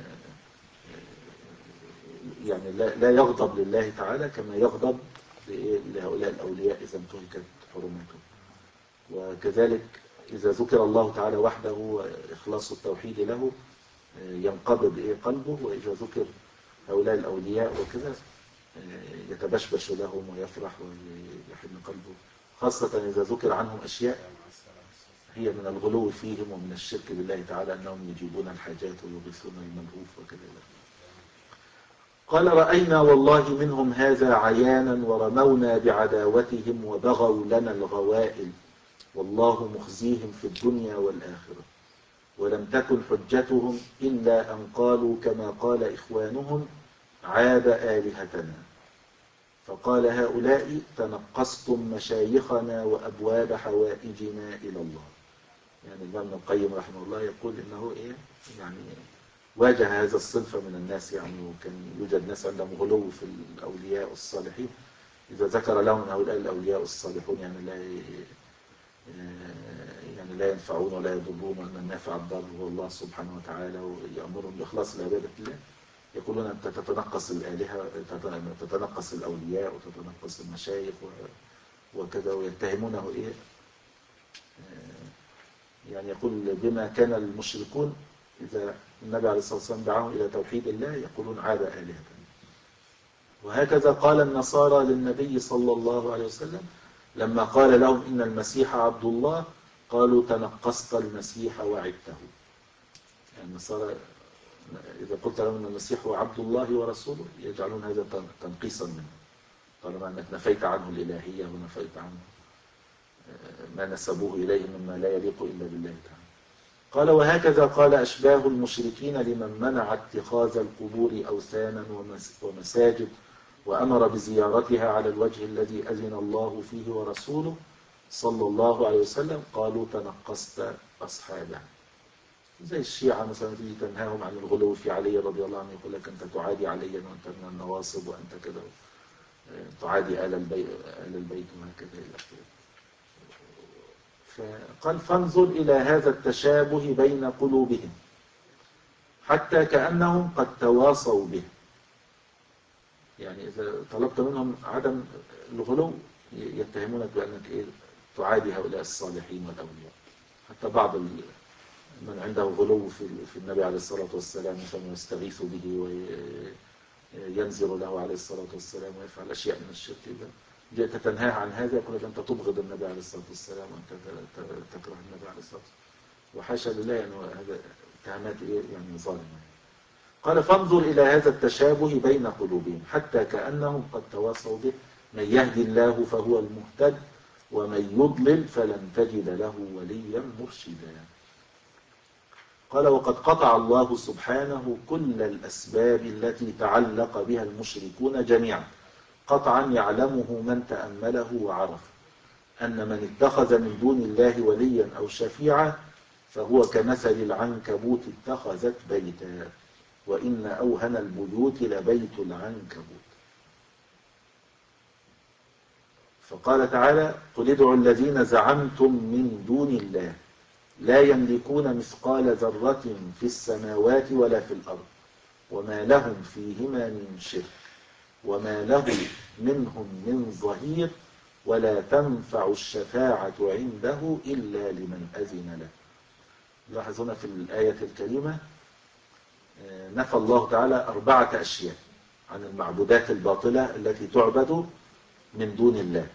يعني لا لا يغضب لله تعالى كما يغضب لهؤلاء الأولياء إذا انتهكت حرمته. وكذلك إذا ذكر الله تعالى وحده وإخلاص التوحيد له ينقبض إيه قلبه، وإذا ذكر هؤلاء الأولياء وكذا يتبشبش لهم ويفرح ويحن قلبه، خاصة إذا ذكر عنهم أشياء هي من الغلو فيهم ومن الشرك بالله تعالى أنهم يجيبون الحاجات ويغيثون الملهوف وكذا. قال رأينا والله منهم هذا عيانا ورمونا بعداوتهم وبغوا لنا الغوائل والله مخزيهم في الدنيا والآخرة ولم تكن حجتهم إلا أن قالوا كما قال إخوانهم عاب آلهتنا فقال هؤلاء تنقصتم مشايخنا وأبواب حوائجنا إلى الله. يعني الإمام القيم رحمه الله يقول إنه إيه يعني واجه هذا الصنف من الناس، يعني وكان يوجد ناس عندهم غلو في الأولياء الصالحين، إذا ذكر لهم هؤلاء الأولياء الصالحون يعني لا يعني لا ينفعون ولا يضرون وأن النافع الضار هو الله سبحانه وتعالى ويأمرهم بإخلاص لعبادة الله، يقولون أنت تتنقص الآلهة تتنقص الأولياء وتتنقص المشايخ وكذا، ويتهمونه إيه يعني يقول بما كان المشركون إذا النبي عليه الصلاة والسلام دعاهم إلى توحيد الله يقولون عاب آلهتنا. وهكذا قال النصارى للنبي صلى الله عليه وسلم لما قال لهم إن المسيح عبد الله قالوا تنقصت المسيح وعبته. يعني النصارى إذا قلت لهم أن المسيح هو عبد الله ورسوله يجعلون هذا تنقيصا منه، طالما أنك نفيت عنه الإلهية ونفيت عنه ما نسبوه إليه مما لا يليق إلا بالله تعالى. قال وهكذا قال أشباه المشركين لمن منع اتخاذ القبور أوثانا ومساجد وأمر بزيارتها على الوجه الذي أذن الله فيه ورسوله صلى الله عليه وسلم قالوا تنقصت أصحابه. زي الشيعة مثلا تيجي تنهاهم عن الغلو في علي رضي الله عنه يقول لك أنت تعادي عليا وأنت من النواصب وأنت كذا تعادي آل البيت, آل البيت وهكذا إلى آخره. فقال فانظر إلى هذا التشابه بين قلوبهم حتى كأنهم قد تواصوا به. يعني إذا طلبت منهم عدم الغلو يتهمونك بأنك إيه تعادي هؤلاء الصالحين والأولياء. حتى بعض من عنده غلو في النبي عليه الصلاة والسلام مثلا يستغيث به وينزل له عليه الصلاة والسلام ويفعل أشياء من الشرك، جئت تنهاه عن هذا يقول لك أنت تبغض النبي عليه الصلاة والسلام وأنت تكره النبي عليه الصلاة والسلام، وحاشا لله يعني هذا اتهامات يعني ظالمة. قال فانظر إلى هذا التشابه بين قلوبهم حتى كأنهم قد تواصوا به من يهدي الله فهو المهتد ومن يضلل فلن تجد له وليا مرشدا. قال وقد قطع الله سبحانه كل الأسباب التي تعلق بها المشركون جميعا قطعا يعلمه من تأمله وعرف أن من اتخذ من دون الله وليا أو شفيعا فهو كمثل العنكبوت اتخذت بيتا وإن أوهن البيوت لبيت العنكبوت. فقال تعالى قل ادعوا الذين زعمتم من دون الله لا يملكون مثقال ذرة في السماوات ولا في الأرض وما لهم فيهما من شرك وما له منهم من ظهير ولا تنفع الشفاعة عنده إلا لمن أذن له. لاحظونا في الآية الكريمة نفى الله تعالى أربعة أشياء عن المعبودات الباطلة التي تعبد من دون الله.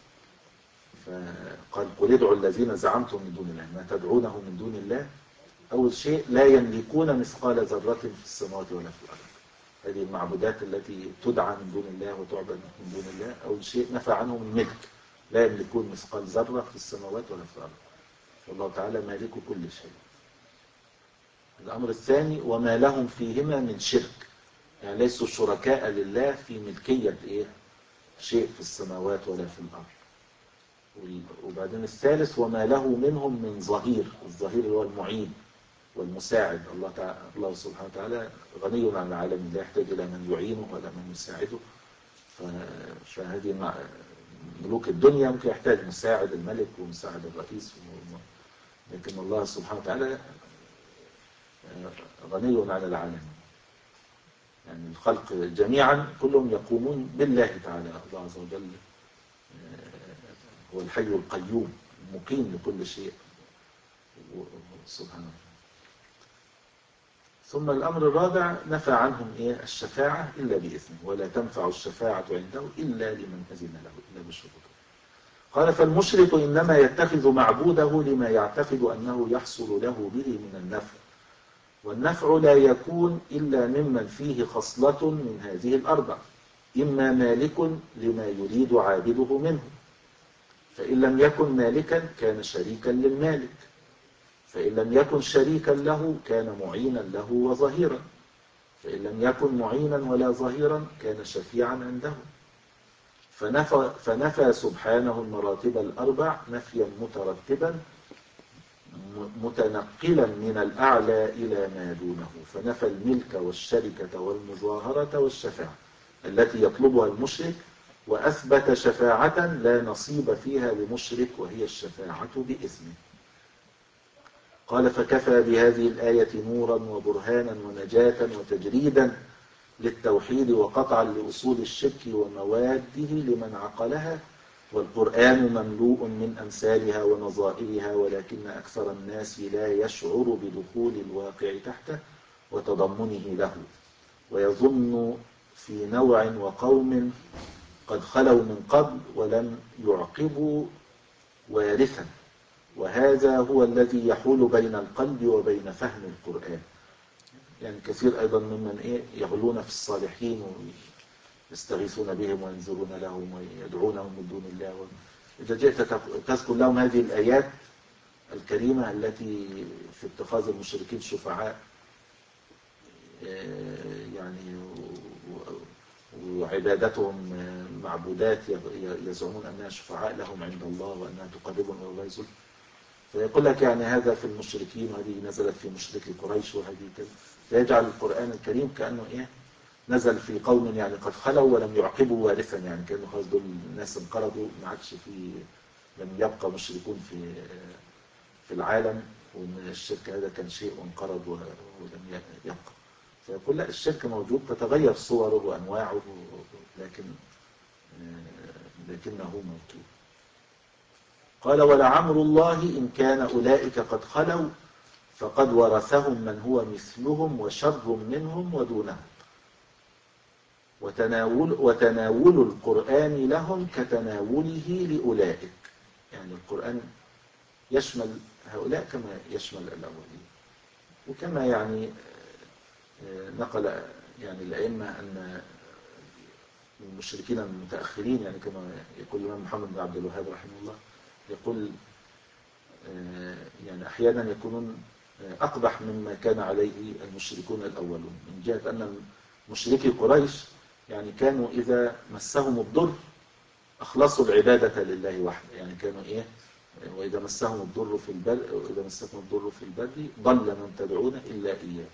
فقال قل ادعوا الذين زعمتم من دون الله ما تدعونه من دون الله. أول شيء لا يملكون مثقال ذرة في السماوات ولا في الأرض، هذه المعبودات التي تدعى من دون الله وتعبد من دون الله أول شيء نفى عنهم الملك، لا يملكون مثقال ذرة في السماوات ولا في الأرض، والله تعالى مالك كل شيء. الأمر الثاني وما لهم فيهما من شرك، يعني ليسوا شركاء لله في ملكية إيه؟ شيء في السماوات ولا في الأرض. وبعدين الثالث وما له منهم من ظهير، الظهير هو المعين والمساعد. الله تعالى الله سبحانه وتعالى غني عن العالمين لا يحتاج إلى من يعينه ولا من يساعده. فهذه ملوك الدنيا ممكن يحتاج مساعد الملك ومساعد الرئيس، لكن الله سبحانه وتعالى غني عن العالمين. يعني الخلق جميعا كلهم يقومون بالله تعالى. الله عز وجل هو الحي القيوم المقيم لكل شيء سبحانه. ثم الأمر الرابع نفى عنهم إيه؟ الشفاعة إلا بإذنه ولا تنفع الشفاعة عنده إلا لمن أذن له إلا بالشروط. قال فالمشرك إنما يتخذ معبوده لما يعتقد أنه يحصل له به من النفع والنفع لا يكون إلا ممن فيه خصلة من هذه الأربع، إما مالك لما يريد عابده منه، فإن لم يكن مالكا كان شريكا للمالك، فإن لم يكن شريكا له كان معينا له وظهيرا، فإن لم يكن معينا ولا ظهيرا كان شفيعا عنده. فنفى, فنفى سبحانه المراتب الأربع نفيا مترتبا متنقلا من الأعلى إلى ما دونه، فنفى الملك والشركة والمظاهرة والشفاعة التي يطلبها المشرك، وأثبت شفاعة لا نصيب فيها لمشرك وهي الشفاعة بإذنه. قال فكفى بهذه الآية نورا وبرهانا ونجاة وتجريدا للتوحيد وقطعا لأصول الشرك ومواده لمن عقلها، والقرآن مملوء من أمثالها ونظائرها، ولكن أكثر الناس لا يشعر بدخول الواقع تحته وتضمنه له، ويظن في نوع وقوم قد خلوا من قبل ولم يعقبوا وارثا، وهذا هو الذي يحول بين القلب وبين فهم القرآن. يعني كثير أيضا ممن إيه يغلون في الصالحين ويستغيثون بهم وينذرون لهم ويدعونهم من دون الله، إذا جئت تذكر لهم هذه الآيات الكريمة التي في اتخاذ المشركين شفعاء يعني وعبادتهم معبودات يزعمون أنها شفعاء لهم عند الله وأنها تقربهم إلى الله زلفى، فيقول لك يعني هذا في المشركين وهذه نزلت في مشركي قريش وهذه كذا، فيجعل القرآن الكريم كأنه إيه نزل في قوم يعني قد خلوا ولم يعقبوا وارثا، يعني كأنه خلاص دول الناس انقرضوا ما عادش في لم يبقى مشركون في في العالم، وان الشرك هذا كان شيء وانقرض ولم يبقى. فيقول لا الشرك موجود تتغير صوره وانواعه لكن لكنه موجود. قال ولعمر الله إن كان أولئك قد خلوا فقد ورثهم من هو مثلهم وشر منهم ودونهم، وتناول, وتناول القرآن لهم كتناوله لأولئك، يعني القرآن يشمل هؤلاء كما يشمل الأولين. وكما يعني نقل يعني الأئمة أن المشركين المتأخرين يعني كما يقول الإمام محمد بن عبد الوهاب رحمه الله يقول يعني أحيانا يكونون أقبح مما كان عليه المشركون الأولون، من جهة أن مشركي قريش يعني كانوا إذا مسهم الضر أخلصوا العبادة لله وحده، يعني كانوا إيه وإذا مسهم الضر في البر وإذا مسكم الضر في البر ضل من تدعون إلا إياه.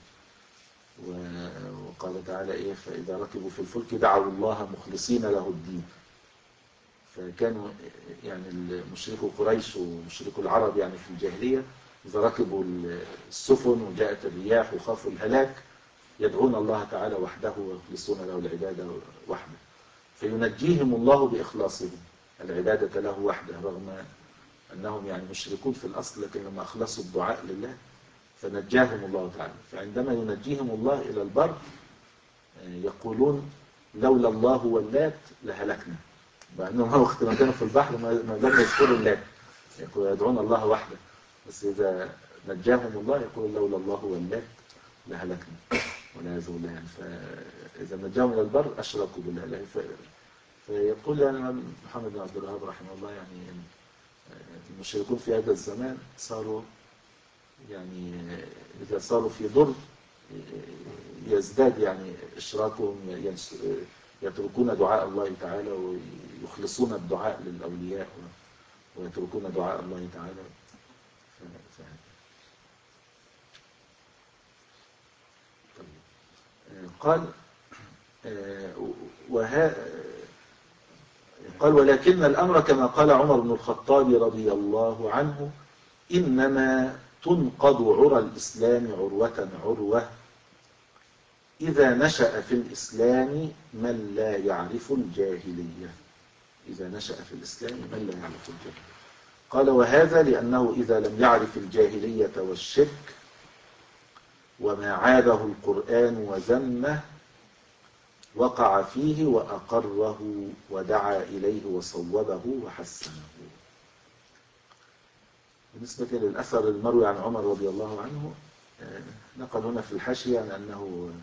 وقال تعالى إيه فإذا ركبوا في الفلك دعوا الله مخلصين له الدين. فكانوا يعني المشركو قريش ومشركو العرب يعني في الجاهلية إذا ركبوا السفن وجاءت الرياح وخافوا الهلاك يدعون الله تعالى وحده ويخلصون له العبادة وحده، فينجيهم الله بإخلاصهم العبادة له وحده، رغم أنهم يعني مشركون في الأصل لكن لما أخلصوا الدعاء لله فنجاهم الله تعالى. فعندما ينجيهم الله إلى البر يقولون لولا الله واللات لهلكنا، بأنهم وقت ما كانوا في البحر ما لم يذكروا اللات، يدعون الله وحده، بس إذا نجاهم الله يقول لولا الله واللات لهلكنا والعياذ بالله. يعني فإذا نجاهم إلى البر أشركوا بالله. فيقول يعني محمد بن عبد الوهاب رحمه الله يعني المشركون في هذا الزمان صاروا يعني إذا صاروا في ضر يزداد يعني إشراكهم، يتركون دعاء الله تعالى ويخلصون الدعاء للأولياء ويتركون دعاء الله تعالى. قال وها قال ولكن الأمر كما قال عمر بن الخطاب رضي الله عنه إنما تنقض عرى الإسلام عروة عروة إذا نشأ في الإسلام من لا يعرف الجاهلية. إذا نشأ في الإسلام من لا يعرف الجاهلية. قال وهذا لأنه إذا لم يعرف الجاهلية والشرك وما عابه القرآن وذمه وقع فيه وأقره ودعا إليه وصوبه وحسنه. بالنسبة للأثر المروي عن عمر رضي الله عنه نقل هنا في الحاشية عن أنه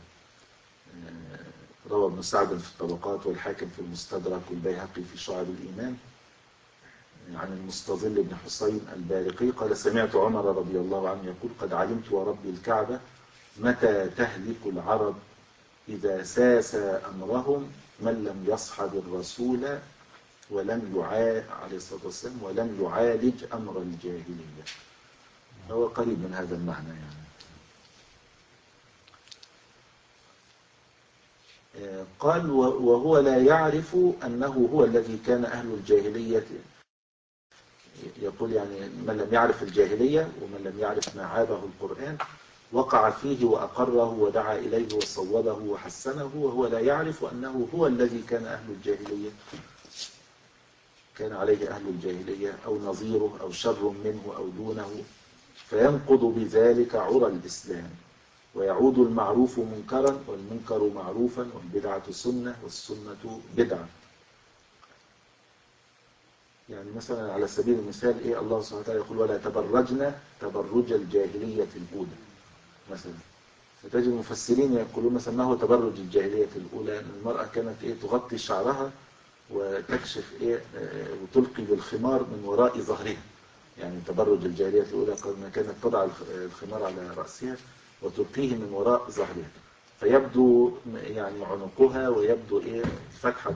روى ابن سعد في الطبقات والحاكم في المستدرك والبيهقي في شعب الإيمان عن المستظل بن حسين البارقي قال سمعت عمر رضي الله عنه يقول قد علمت وربي الكعبة متى تهلك العرب إذا ساس أمرهم من لم يصحب الرسول ولم يعالج عليه الصلاة والسلام ولم يعالج أمر الجاهلية. هو قريب من هذا المعنى يعني. قال وهو لا يعرف أنه هو الذي كان أهل الجاهلية، يقول يعني من لم يعرف الجاهلية ومن لم يعرف ما عابه القرآن وقع فيه وأقره ودعا إليه وصوبه وحسنه، وهو لا يعرف أنه هو الذي كان أهل الجاهلية كان عليه أهل الجاهلية أو نظيره أو شر منه أو دونه، فينقض بذلك عرى الإسلام ويعود المعروف منكرا والمنكر معروفا والبدعة سنة والسنة بدعة. يعني مثلا على سبيل المثال إيه الله سبحانه وتعالى يقول ولا تبرجنا تبرج الجاهلية الأولى مثلا، فتجد المفسرين يقولون مثلا ما هو تبرج الجاهلية الأولى؟ أن المرأة كانت إيه تغطي شعرها وتكشف إيه وتلقي بالخمار من وراء ظهرها، يعني تبرج الجاهلية الأولى قد كانت تضع الخمار على رأسها وتلقيه من وراء ظهرها فيبدو يعني عنقها ويبدو إيه فتحة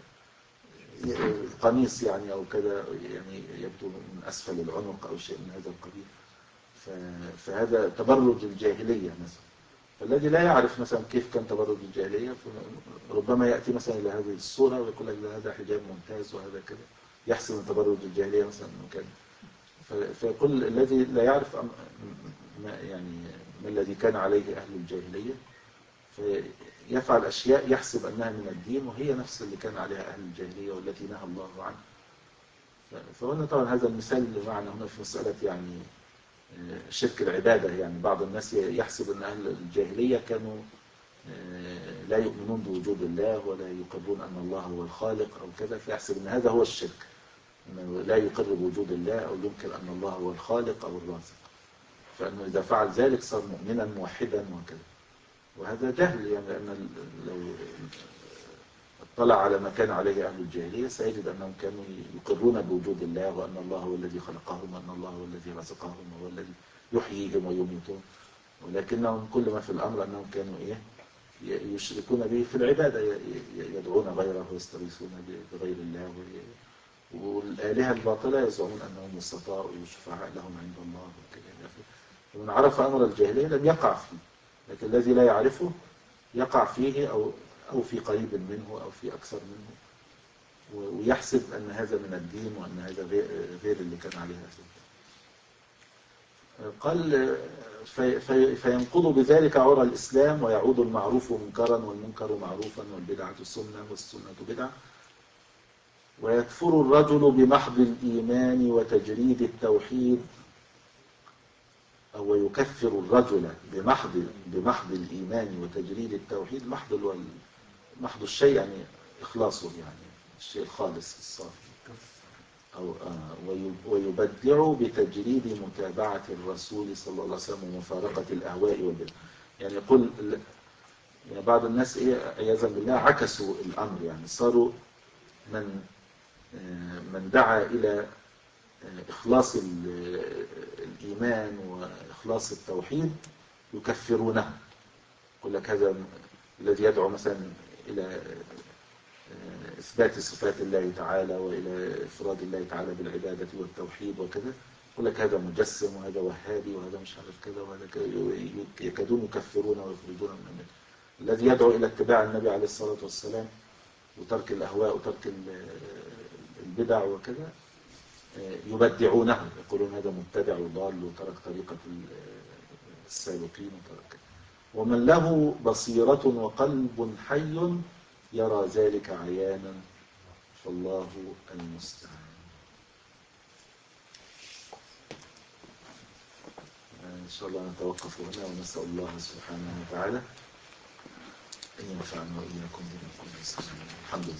القميص يعني أو كذا، يعني يبدو من أسفل العنق أو شيء من هذا القبيل. فهذا تبرج الجاهلية مثلا. فالذي لا يعرف مثلا كيف كان تبرج الجاهلية ربما يأتي مثلا إلى هذه الصورة ويقول لك هذا حجاب ممتاز وهذا كذا، يحسن تبرج الجاهلية مثلا كان. فيقول الذي لا يعرف يعني ما الذي كان عليه أهل الجاهلية فيفعل أشياء يحسب أنها من الدين وهي نفس اللي كان عليها أهل الجاهلية والتي نهى الله عنه. فهنا طبعا هذا المثال معنا هنا في مسألة يعني شرك العبادة. يعني بعض الناس يحسب أن أهل الجاهلية كانوا لا يؤمنون بوجود الله ولا يقرون أن الله هو الخالق أو كذا، فيحسب أن هذا هو الشرك، أنه لا يقر بوجود الله أو ينكر أن الله هو الخالق أو الرازق، فأنه إذا فعل ذلك صار مؤمنا موحدا وكذا. وهذا جهل، يعني لأن لو اطلع على ما كان عليه أهل الجاهلية سيجد أنهم كانوا يقرون بوجود الله وأن الله هو الذي خلقهم وأن الله هو الذي رزقهم وهو الذي يحييهم ويميتهم، ولكنهم كل ما في الأمر أنهم كانوا إيه يشركون به في العبادة، يدعون غيره ويستغيثون بغير الله، والآلهة الباطلة يزعمون أنهم وسطاء وشفعاء لهم عند الله وكذا. ومن عرف أمر الجاهلية لم يقع فيه، لكن الذي لا يعرفه يقع فيه أو أو في قريب منه أو في أكثر منه، ويحسب أن هذا من الدين وأن هذا غير اللي كان عليه أهل. قال في في فينقض بذلك عرى الإسلام ويعود المعروف منكرا والمنكر معروفا والبدعة سنة والسنة بدعة، ويكفر الرجل بمحض الإيمان وتجريد التوحيد، أو يكفر الرجل بمحض بمحض الإيمان وتجريد التوحيد. محض محض الشيء يعني إخلاصه، يعني الشيء الخالص الصافي، أو ويبدع بتجريد متابعة الرسول صلى الله عليه وسلم ومفارقة الأهواء والبدع. يعني يقول يعني بعض الناس إيه عياذا بالله عكسوا الأمر، يعني صاروا من من دعا إلى إخلاص الإيمان وإخلاص التوحيد يكفرونه. يقول لك هذا الذي يدعو مثلا إلى إثبات صفات الله تعالى وإلى إفراد الله تعالى بالعبادة والتوحيد وكذا، يقول لك هذا مجسم وهذا وهابي وهذا مش عارف كذا وهذا كذا، يكادون يكفرون ويخرجون من الملة. الذي يدعو إلى اتباع النبي عليه الصلاة والسلام وترك الأهواء وترك البدع وكذا يبدعونه، يقولون هذا مبتدع وضال وترك طريقة السابقين وترك. ومن له بصيرة وقلب حي يرى ذلك عيانا، فالله المستعان. إن شاء الله نتوقف هنا ونسأل الله سبحانه وتعالى أن ينفعنا وإياكم بما قلنا. الحمد لله.